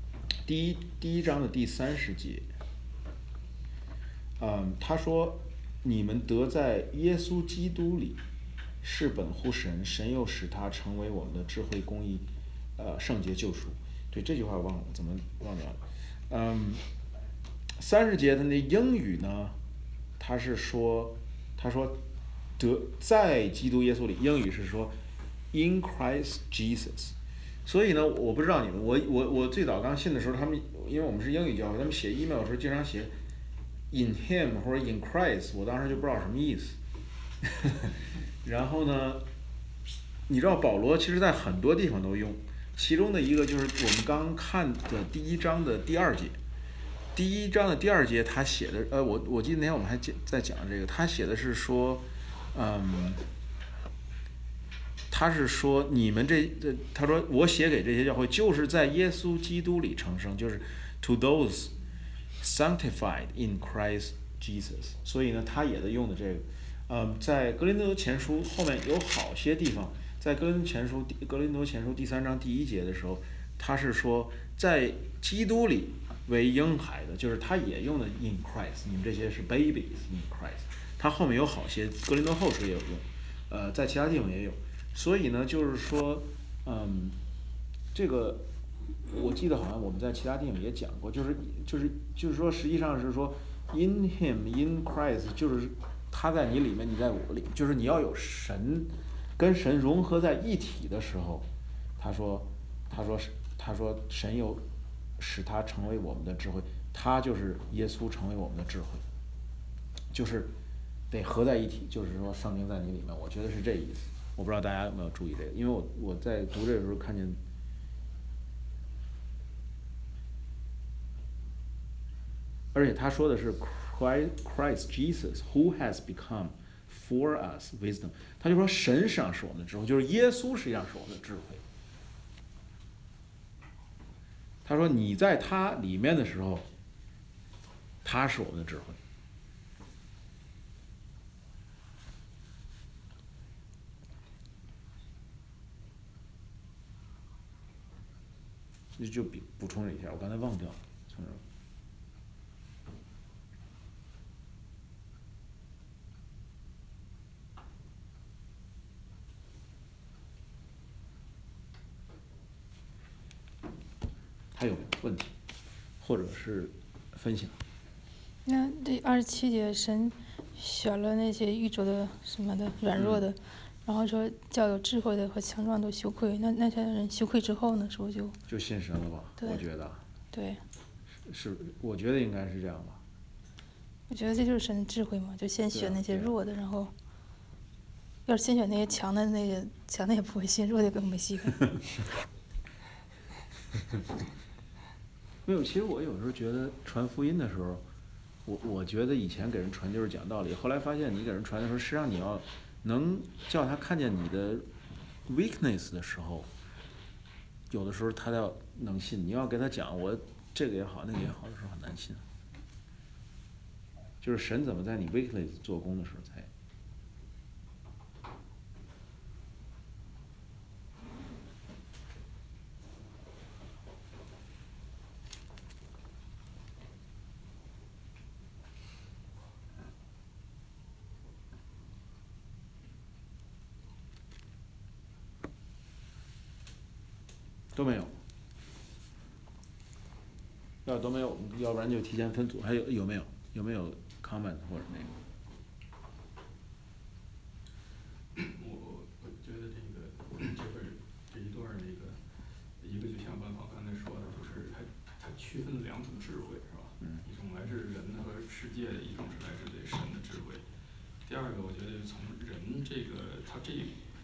第一章的第30节，他说你们得在耶稣基督里是本乎神，神又使他成为我们的智慧、公义、圣洁、救赎。对，这句话忘了，怎么忘掉了？30节的那英语呢，他说得在基督耶稣里，英语是说 in Christ Jesus。所以呢，我不知道你们，我最早刚信的时候，他们因为我们是英语教会，他们写 email 的时候经常写 in Him 或者 in Christ， 我当时就不知道什么意思。然后呢，你知道保罗其实在很多地方都用，其中的一个就是我们刚看的第1章的第2节。第1章的第2节他写的，我记得那天我们还在讲这个，他写的是说，他是说你们他说我写给这些教会，就是在耶稣基督里成圣，就是 to those sanctified in Christ Jesus。所以呢，他也在用的这个，在哥林多前书后面有好些地方，在哥林多前书第3章第1节的时候，他是说在基督里为婴孩的，就是他也用的 in Christ， 你们这些是 babies in Christ。他后面有好些，哥林多后书也有用，在其他地方也有。所以呢，就是说，这个我记得好像我们在其他地方也讲过，就是说，实际上是说 in Him in Christ， 就是他在你里面，你在我里，就是你要有神跟神融合在一体的时候，他说神又使他成为我们的智慧，他就是耶稣成为我们的智慧，就是得合在一体，就是说圣灵在你里面，我觉得是这意思。我不知道大家有没有注意这个，因为我在读这个时候看见，而且他说的是 Christ Jesus who has become for us wisdom， 他就说神实际上是我们的智慧，就是耶稣实际上是我们的智慧。他说你在他里面的时候，他是我们的智慧。就补充了一下，我刚才忘掉了。还有问题，或者是分享？ 那这27节，神选了那些愚拙的什么的、软弱的，然后说叫有智慧的和强壮都羞愧。那些人羞愧之后呢，是不是就信神了吧？我觉得。 对。 是，我觉得应该是这样吧。 我觉得这就是神的智慧嘛，就先选那些弱的，然后要是先选那些强的，那个强的也不会信，弱的更没戏看。 没有，其实我有时候觉得传福音的时候，我觉得以前给人传就是讲道理，后来发现你给人传的时候，实际上你要能叫他看见你的 weakness 的时候，有的时候他要能信。你要给他讲我这个也好那个也好的时候很难信。就是神怎么在你 weakness 做工的时候才。都没有，要都没有，要不然就提前分组。还有没有 comment 或者那个？ 我觉得这边这一段一个就像万芳刚才说的，就是它区分了2种智慧，是吧？一种来自人和世界的，一种是来自于神的智慧。第二个，我觉得从人这个他这个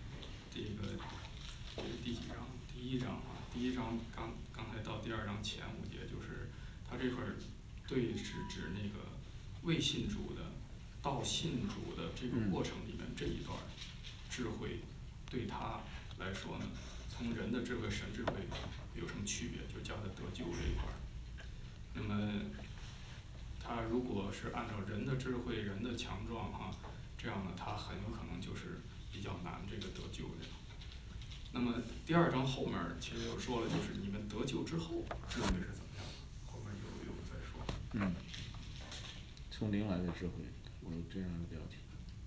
第几章？第1章啊。第1章刚才到第2章前5节，就是他这块对是指那个未信主的到信主的这个过程里面这一段智慧，对他来说呢，从人的智慧、神智慧有什么区别？就叫他得救这一块。那么他如果是按照人的智慧、人的强壮啊，这样呢，他很有可能就是比较难这个得救的。那么第2章后面其实又说了，就是你们得救之后智慧是怎么样的，后面有再说。 从灵来的智慧。 我有这样的标题，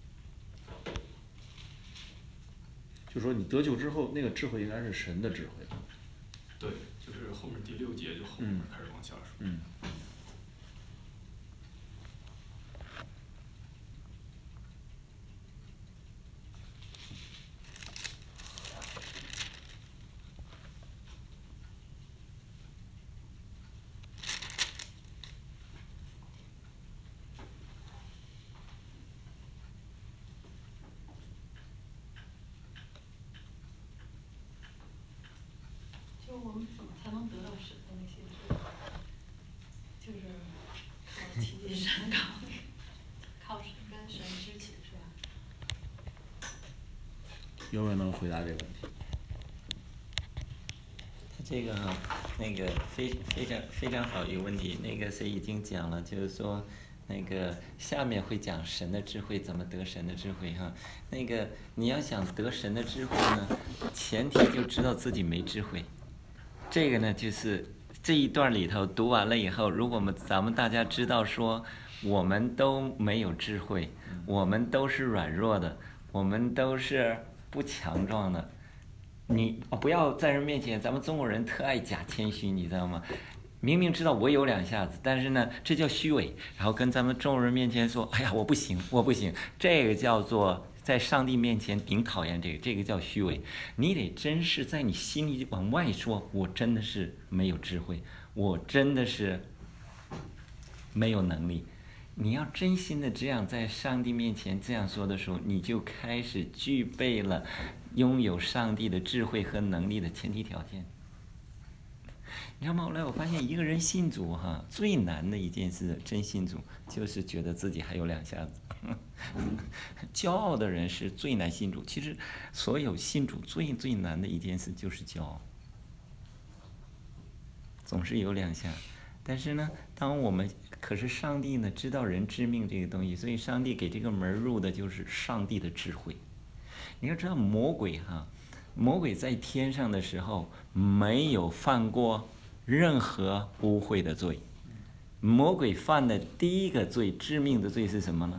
就说你得救之后，那个智慧应该是神的智慧。 对，就是后面第6节就后面开始往下说。 就我们怎么才能得到神的那些智慧？就是靠亲近神，靠神跟神之情，是吧？ 有没有能回答这个问题？ 他这个那个非常好一个问题，那个谁已经讲了，就是说那个下面会讲神的智慧怎么得神的智慧哈。那个你要想得神的智慧呢，前提就知道自己没智慧。这个呢，就是这一段里头读完了以后，如果咱们大家知道说我们都没有智慧，我们都是软弱的，我们都是不强壮的，你不要在人面前，咱们中国人特爱假谦虚，你知道吗？明明知道我有2下子，但是呢，这叫虚伪，然后跟咱们中国人面前说，哎呀，我不行，这个叫做在上帝面前顶讨厌，这个叫虚伪。你得真是在你心里往外说，我真的是没有智慧，我真的是没有能力。你要真心的这样在上帝面前这样说的时候，你就开始具备了拥有上帝的智慧和能力的前提条件。你知道吗？后来我发现一个人信主哈，最难的一件事，真信主就是觉得自己还有2下子。骄傲的人是最难信主。其实所有信主最难的一件事就是骄傲，总是有2下。但是呢，可是上帝呢知道人知命这个东西，所以上帝给这个门入的就是上帝的智慧。你要知道魔鬼在天上的时候没有犯过任何污秽的罪。魔鬼犯的第一个罪，致命的罪是什么呢？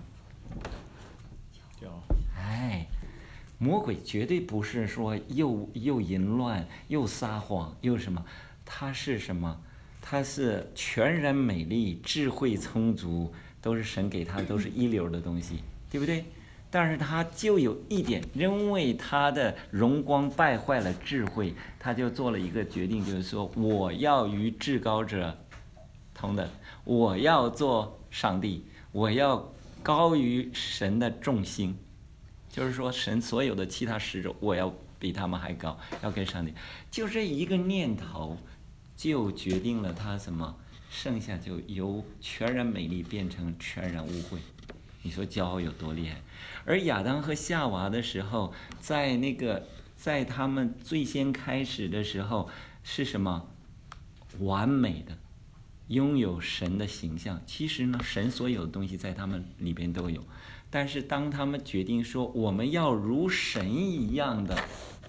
魔鬼绝对不是说又淫乱又撒谎又什么，他是什么？他是全然美丽，智慧充足，都是神给他的，都是一流的东西，对不对？但是他就有一点，因为他的荣光败坏了智慧，他就做了一个决定，就是说我要与至高者同等，我要做上帝，我要高于神的众星，就是说神所有的其他使者，我要比他们还高，要跟上帝。就这一个念头就决定了他什么，剩下就由全然美丽变成全然污秽。你说骄傲有多厉害？而亚当和夏娃的时候，在他们最先开始的时候是什么？完美的，拥有神的形象。其实呢，神所有的东西在他们里边都有。但是当他们决定说我们要如神一样的，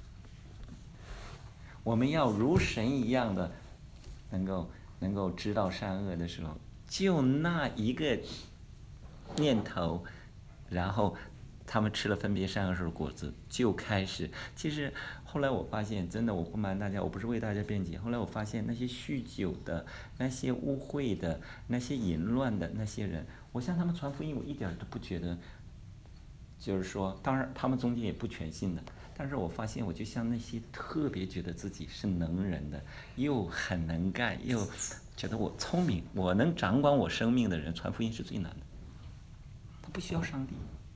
能够知道善恶的时候，就那一个念头，然后他们吃了分别善恶树的果子，就开始。其实后来我发现，真的，我不瞒大家，我不是为大家辩解。后来我发现那些酗酒的、那些污秽的、那些淫乱的那些人，我向他们传福音，我一点都不觉得，就是说，当然他们中间也不全信的。但是我发现，我就像那些特别觉得自己是能人的，又很能干，又觉得我聪明，我能掌管我生命的人，传福音是最难的。他不需要上帝。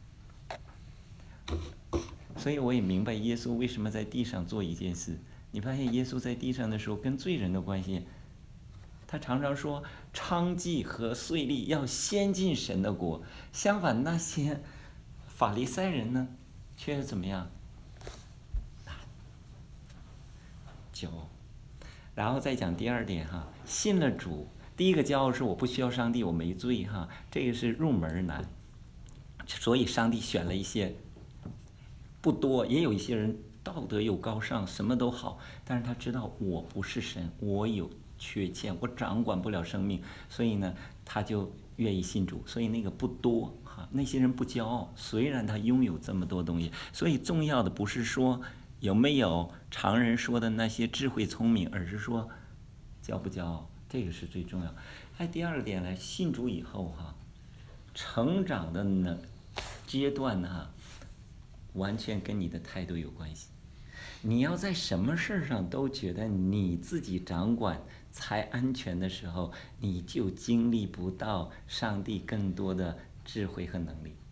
所以我也明白耶稣为什么在地上做一件事。你发现耶稣在地上的时候跟罪人的关系，他常常说娼妓和税吏要先进神的国，相反那些法利赛人呢，却是怎么样？骄傲。然后再讲第二点哈，信了主，第一个骄傲是我不需要上帝，我没罪哈，这个是入门难。所以上帝选了一些不多，也有一些人道德又高尚，什么都好，但是他知道我不是神，我有缺陷，我掌管不了生命，所以呢他就愿意信主。所以那个不多哈， 那些人不骄傲，虽然他拥有这么多东西。所以重要的不是说有没有常人说的那些智慧聪明，而是说骄不骄傲，这个是最重要。第二个点呢，信主以后成长的阶段完全跟你的态度有关系。你要在什么事上都觉得你自己掌管才安全的时候，你就经历不到上帝更多的智慧和能力。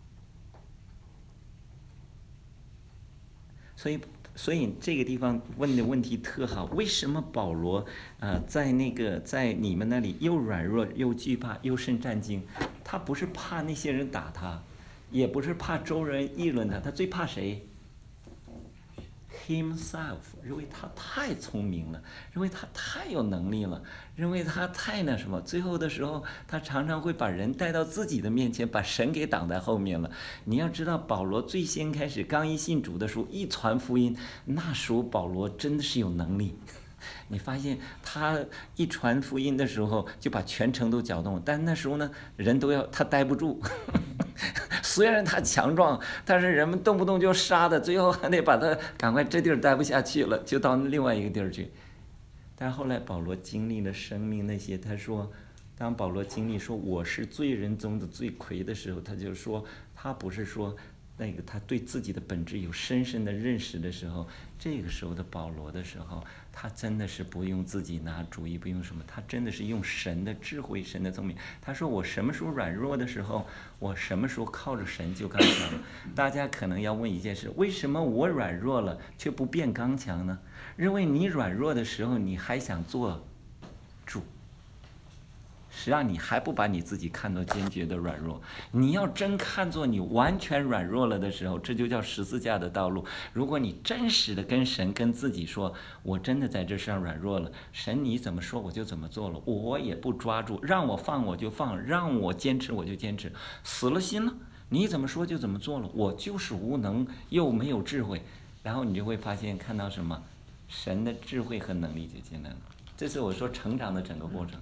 所以这个地方问的问题特好，为什么保罗在你们那里又软弱又惧怕又甚战惊？他不是怕那些人打他，也不是怕周人议论他，他最怕谁？Himself， 认为他太聪明了，认为他太有能力了，认为他太那什么，最后的时候他常常会把人带到自己的面前，把神给挡在后面了。你要知道，保罗最先开始刚一信主的时候，一传福音，那时候保罗真的是有能力。你发现他一传福音的时候，就把全城都搅动了，但那时候呢，人都要他待不住。虽然他强壮，但是人们动不动就杀他，最后还得把他赶快这地儿待不下去了，就到另外一个地儿去。但是后来保罗经历了生命那些，他说，当保罗经历说我是罪人中的罪魁的时候，他就说他不是说那个他对自己的本质有深深的认识的时候，这个时候的保罗的时候，他真的是不用自己拿主意，不用什么，他真的是用神的智慧，神的聪明。他说我什么时候软弱的时候，我什么时候靠着神就刚强了。大家可能要问一件事，为什么我软弱了却不变刚强呢？因为你软弱的时候你还想做主，实际上你还不把你自己看作坚决的软弱。你要真看作你完全软弱了的时候，这就叫十字架的道路。如果你真实的跟神跟自己说，我真的在这上软弱了，神你怎么说我就怎么做了，我也不抓住，让我放我就放，让我坚持我就坚持，死了心了，你怎么说就怎么做了，我就是无能又没有智慧。然后你就会发现看到什么，神的智慧和能力就进来了。这是我说成长的整个过程。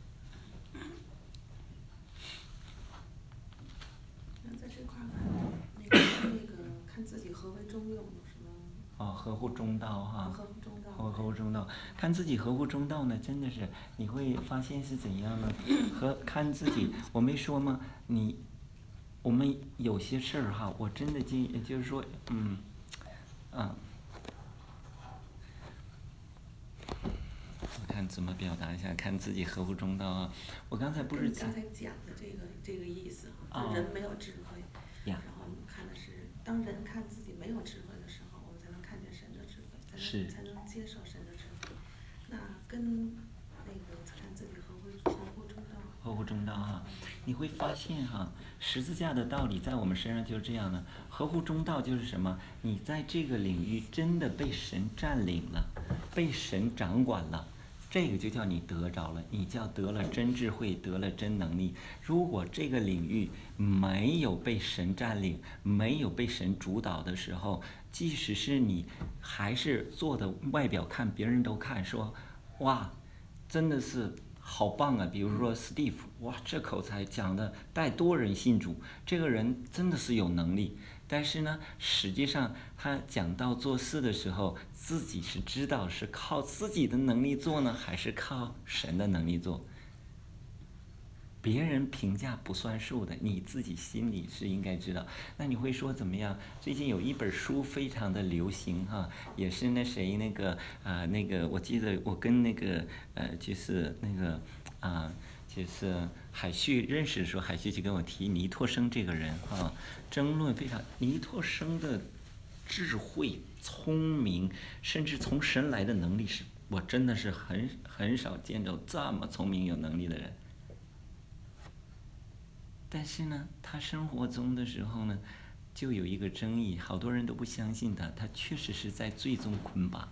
看自己何为中用有什么？ 合乎中道哈。 合乎中道。 合乎中道，看自己合乎中道呢，真的是你会发现是怎样呢？和看自己，我没说吗？我们有些事儿哈，我真的就是说，我看怎么表达一下，看自己合乎中道啊。我刚才不是刚才讲的这个意思啊，人没有智慧，然后看的是当人看自己没有智慧的时候，我们才能看见神的智慧，才能接受神的智慧。那跟那个看自己合乎中道。 合乎中道哈，你会发现哈，十字架的道理在我们身上就是这样的。合乎中道就是什么？你在这个领域真的被神占领了，被神掌管了。这个就叫你得着了，你叫得了真智慧，得了真能力。如果这个领域没有被神占领，没有被神主导的时候，即使是你还是做的外表看，别人都看说，哇，真的是好棒啊！比如说 Steve， 哇，这口才讲的带多人信主，这个人真的是有能力。但是呢，实际上他讲到做事的时候，自己是知道是靠自己的能力做呢，还是靠神的能力做。别人评价不算数的，你自己心里是应该知道。那你会说怎么样？最近有一本书非常的流行哈，也是那谁那个我记得我跟那个就是那个就是海旭认识的时候，海旭就跟我提尼托生这个人啊，争论非常。尼托生的智慧、聪明，甚至从神来的能力，是我真的是很少见着这么聪明有能力的人。但是呢，他生活中的时候呢，就有一个争议，好多人都不相信他，他确实是在最终捆绑。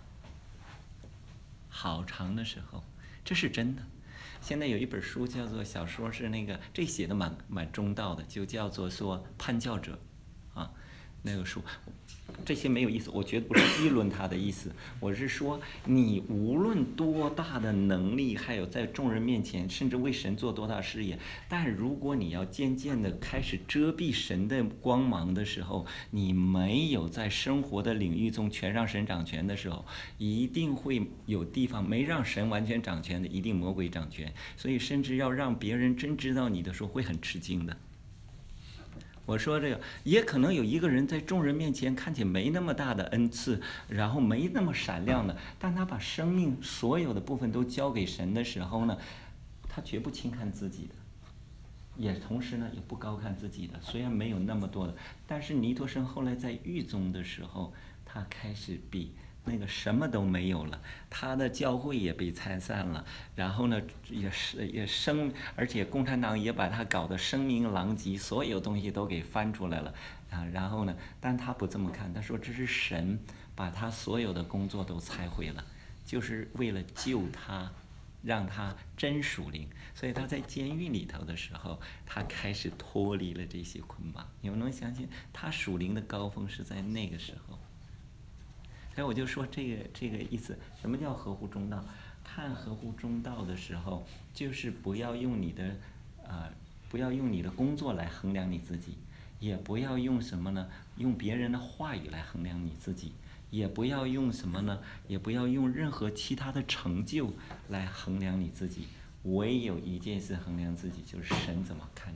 好长的时候，这是真的。现在有一本书叫做小说，是那个这写的蛮中道的，就叫做说叛教者， 那个书。这些没有意思，我绝对不是议论他的意思，我是说你无论多大的能力，还有在众人面前，甚至为神做多大事业，但如果你要渐渐的开始遮蔽神的光芒的时候，你没有在生活的领域中全让神掌权的时候，一定会有地方没让神完全掌权的，一定魔鬼掌权。所以甚至要让别人真知道你的时候，会很吃惊的。我说这个也可能有一个人在众人面前看起没那么大的恩赐，然后没那么闪亮的，但他把生命所有的部分都交给神的时候呢，他绝不轻看自己的，也同时呢也不高看自己的。虽然没有那么多的，但是尼托生后来在狱中的时候，他开始比那个什么都没有了，他的教会也被拆散了，然后呢而且共产党也把他搞得声名狼藉，所有东西都给翻出来了啊。然后呢，但他不这么看，他说这是神把他所有的工作都拆毁了，就是为了救他，让他真属灵。所以他在监狱里头的时候，他开始脱离了这些捆绑。你们能相信他属灵的高峰是在那个时候？所以我就说这个意思，什么叫合乎中道？看合乎中道的时候，就是不要用你的工作来衡量你自己，也不要用什么呢？用别人的话语来衡量你自己，也不要用什么呢？也不要用任何其他的成就来衡量你自己。唯有一件事衡量自己，就是神怎么看你，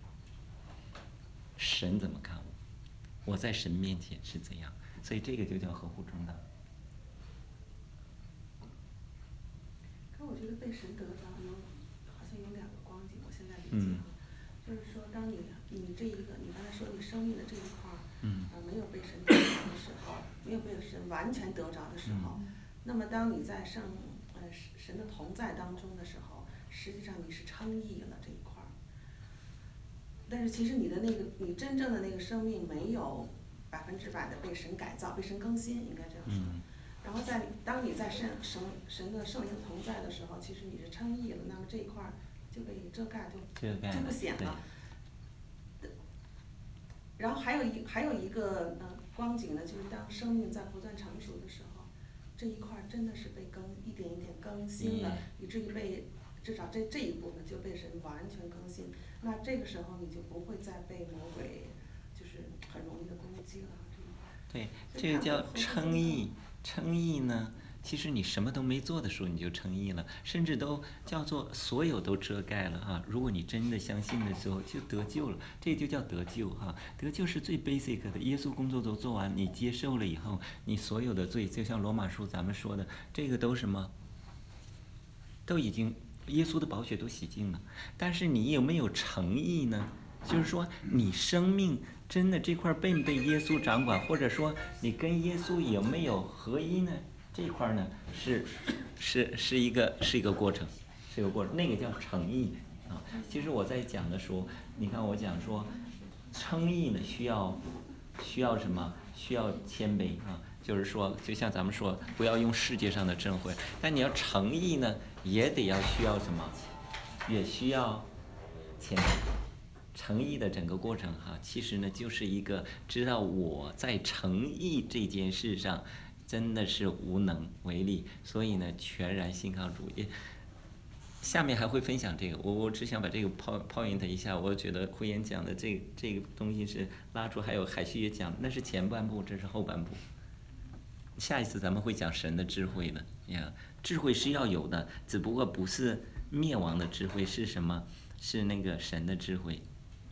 神怎么看我，我在神面前是怎样。所以这个就叫合乎中道。 可我觉得被神得着好像有两个光景，我现在理解了，就是说，当你这一个，你刚才说你生命的这一块儿，没有被神得着的时候，没有被神完全得着的时候，那么当你在神的同在当中的时候，实际上你是称义了这一块儿。但是其实你真正的那个生命没有100%的被神改造、被神更新，应该这样说。然后当你在神的圣灵同在的时候，其实你是称义了，那么这一块就被遮盖，就不显了。然后还有一个光景呢，就是当生命在不断成熟的时候，这一块真的是被一点一点更新了，以至于至少这一部分就被神完全更新。那这个时候你就不会再被魔鬼就是很容易的攻击了。 对，这个叫称义。称义呢，其实你什么都没做的时候你就称义了，甚至都叫做所有都遮盖了啊。如果你真的相信的时候，就得救了，这就叫得救哈。得救是最 basic 的，耶稣工作都做完，你接受了以后，你所有的罪，就像罗马书咱们说的，这个都什么，都已经耶稣的宝血都洗净了。但是你有没有诚意呢？就是说你生命真的这块被不被耶稣掌管，或者说你跟耶稣有没有合一呢？这块呢是一个过程，是一个过程，那个叫诚意啊。其实我在讲的时候，你看我讲说，称义呢需要什么？需要谦卑啊。就是说，就像咱们说，不要用世界上的智慧，但你要诚意呢，也得需要什么？也需要谦卑。诚意的整个过程哈，其实呢就是一个知道我在诚意这件事上真的是无能为力，所以呢全然信靠主。下面还会分享这个，我只想把这个point一下。我觉得慧妍讲的这个东西是拉出，还有海旭也讲，那是前半部，这是后半部。下一次咱们会讲神的智慧的呀，智慧是要有的，只不过不是灭亡的智慧，是什么？是那个神的智慧。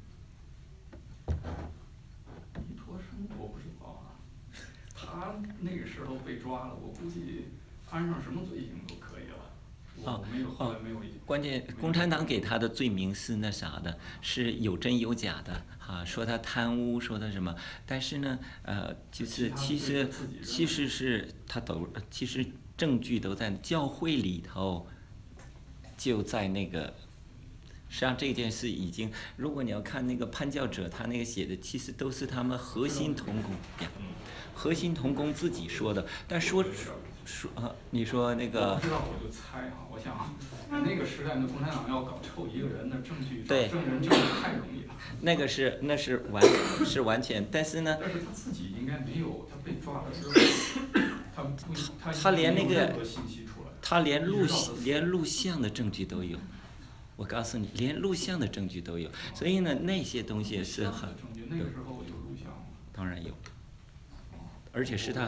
尼托生我不知道啊，他那个时候被抓了，我估计安上什么罪行都可以了。我没有，后来没有。 关键共产党给他的罪名是那啥的，是有真有假的啊，说他贪污，说他什么，但是呢，就是其实是他其实证据都在教会里头，就在那个。实际上这件事已经，如果你要看那个叛教者，他那个写的，其实都是他们核心同工，核心同工自己说的。但说你说那个？ 我不知道，我就猜哈，我想那个时代的共产党要搞臭一个人的证据， 对， 证人证的太容易了。 那是完全，但是呢。 但是他自己应该没有，他被抓了之后， 他连那个信息出来， 他连录像的证据都有。我告诉你，连录像的证据都有，所以呢，那些东西是很。 那个时候有录像吗？ 当然有，而且是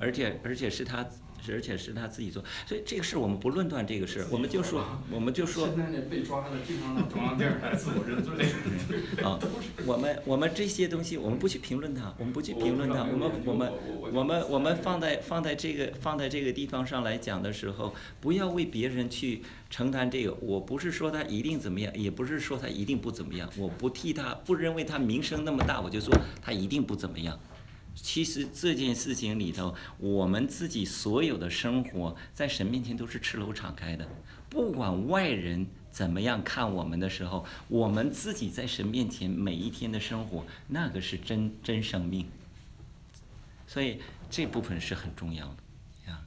他自己做，所以这个事我们不论断这个事，我们就说。 现在那被抓的经常到中央电视台自我认罪。 啊，我们这些东西我们不去评论它，我们放在这个地方上来讲的时候，不要为别人去承担这个。我不是说他一定怎么样，也不是说他一定不怎么样，我不认为他名声那么大，我就说他一定不怎么样。其实这件事情里头，我们自己所有的生活在神面前都是赤裸敞开的，不管外人怎么样看我们的时候，我们自己在神面前每一天的生活，那个是真生命，所以这部分是很重要的呀。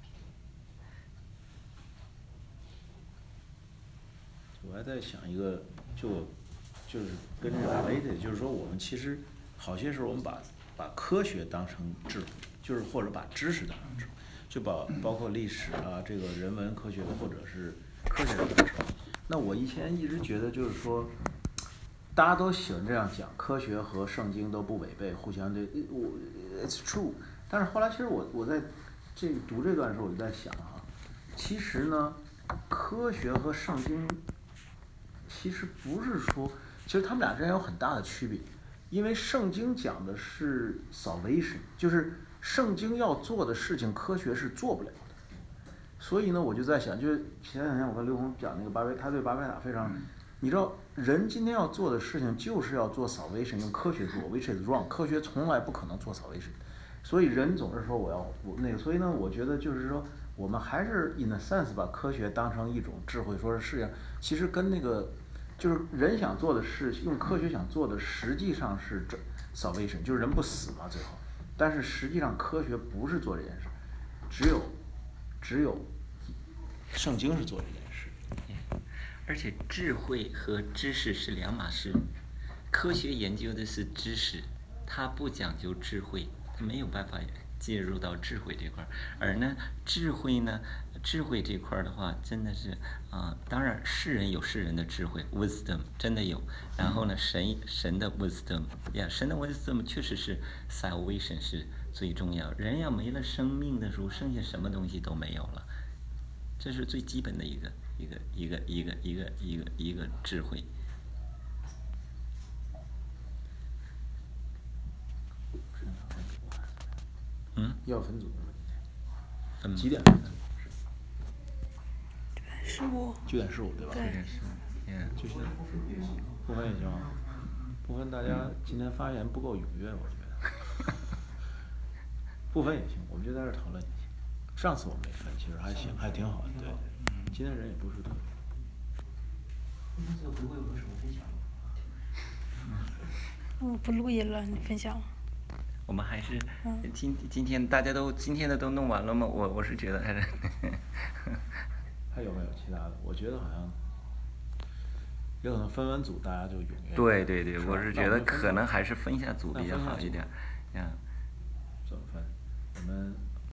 我还在想一个，就是跟这个 related， 就是说我们其实好些时候我们把科学当成智慧，就是或者把知识当成智慧，就包括历史啊，这个人文科学或者是科学的当成。那我以前一直觉得就是说，大家都喜欢这样讲，科学和圣经都不违背，互相对，it's true。但是后来其实我在读这段的时候，我就在想啊，其实呢，科学和圣经其实不是说，其实他们俩之间有很大的区别。因为圣经讲的是 salvation， 就是圣经要做的事情，科学是做不了的。所以呢，我就在想，就是前两天我跟刘红讲那个他对巴贝塔非常，你知道，人今天要做的事情就是要做 salvation， 用科学做 ，which is wrong， 科学从来不可能做 salvation。所以人总是说我那个，所以呢，我觉得就是说，我们还是 in a sense 把科学当成一种智慧，说是世界上其实跟那个。就是人想做的事，用科学想做的，实际上是salvation， 就是人不死嘛，最后。但是实际上科学不是做这件事，只有圣经是做这件事。 而且智慧和知识是两码事，科学研究的是知识，它不讲究智慧，它没有办法介入到智慧这块儿。而呢，智慧这块的话，真的是当然世人有世人的智慧 wisdom 真的有，然后呢神的 wisdom 神的 wisdom 确实是 salvation 是最重要。人要没了生命的时候，剩下什么东西都没有了，这是最基本的一个智慧。 要分组吗？几点？9:15。9:15对吧？ 对。 就现在不分也行，不分大家今天发言不够踊跃，我觉得。不分也行，我们就在这讨论也行。上次我们没分，其实还行，还挺好的，对。今天人也不是特别。 这回会有什么分享吗？ 我不录音了，你分享。 我们还是今天大家今天的都弄完了吗？我是觉得还是。 还有没有其他的？我觉得好像有可能分完组大家就踊跃。 对，我是觉得可能还是分一下组比较好一点。 怎么分？我们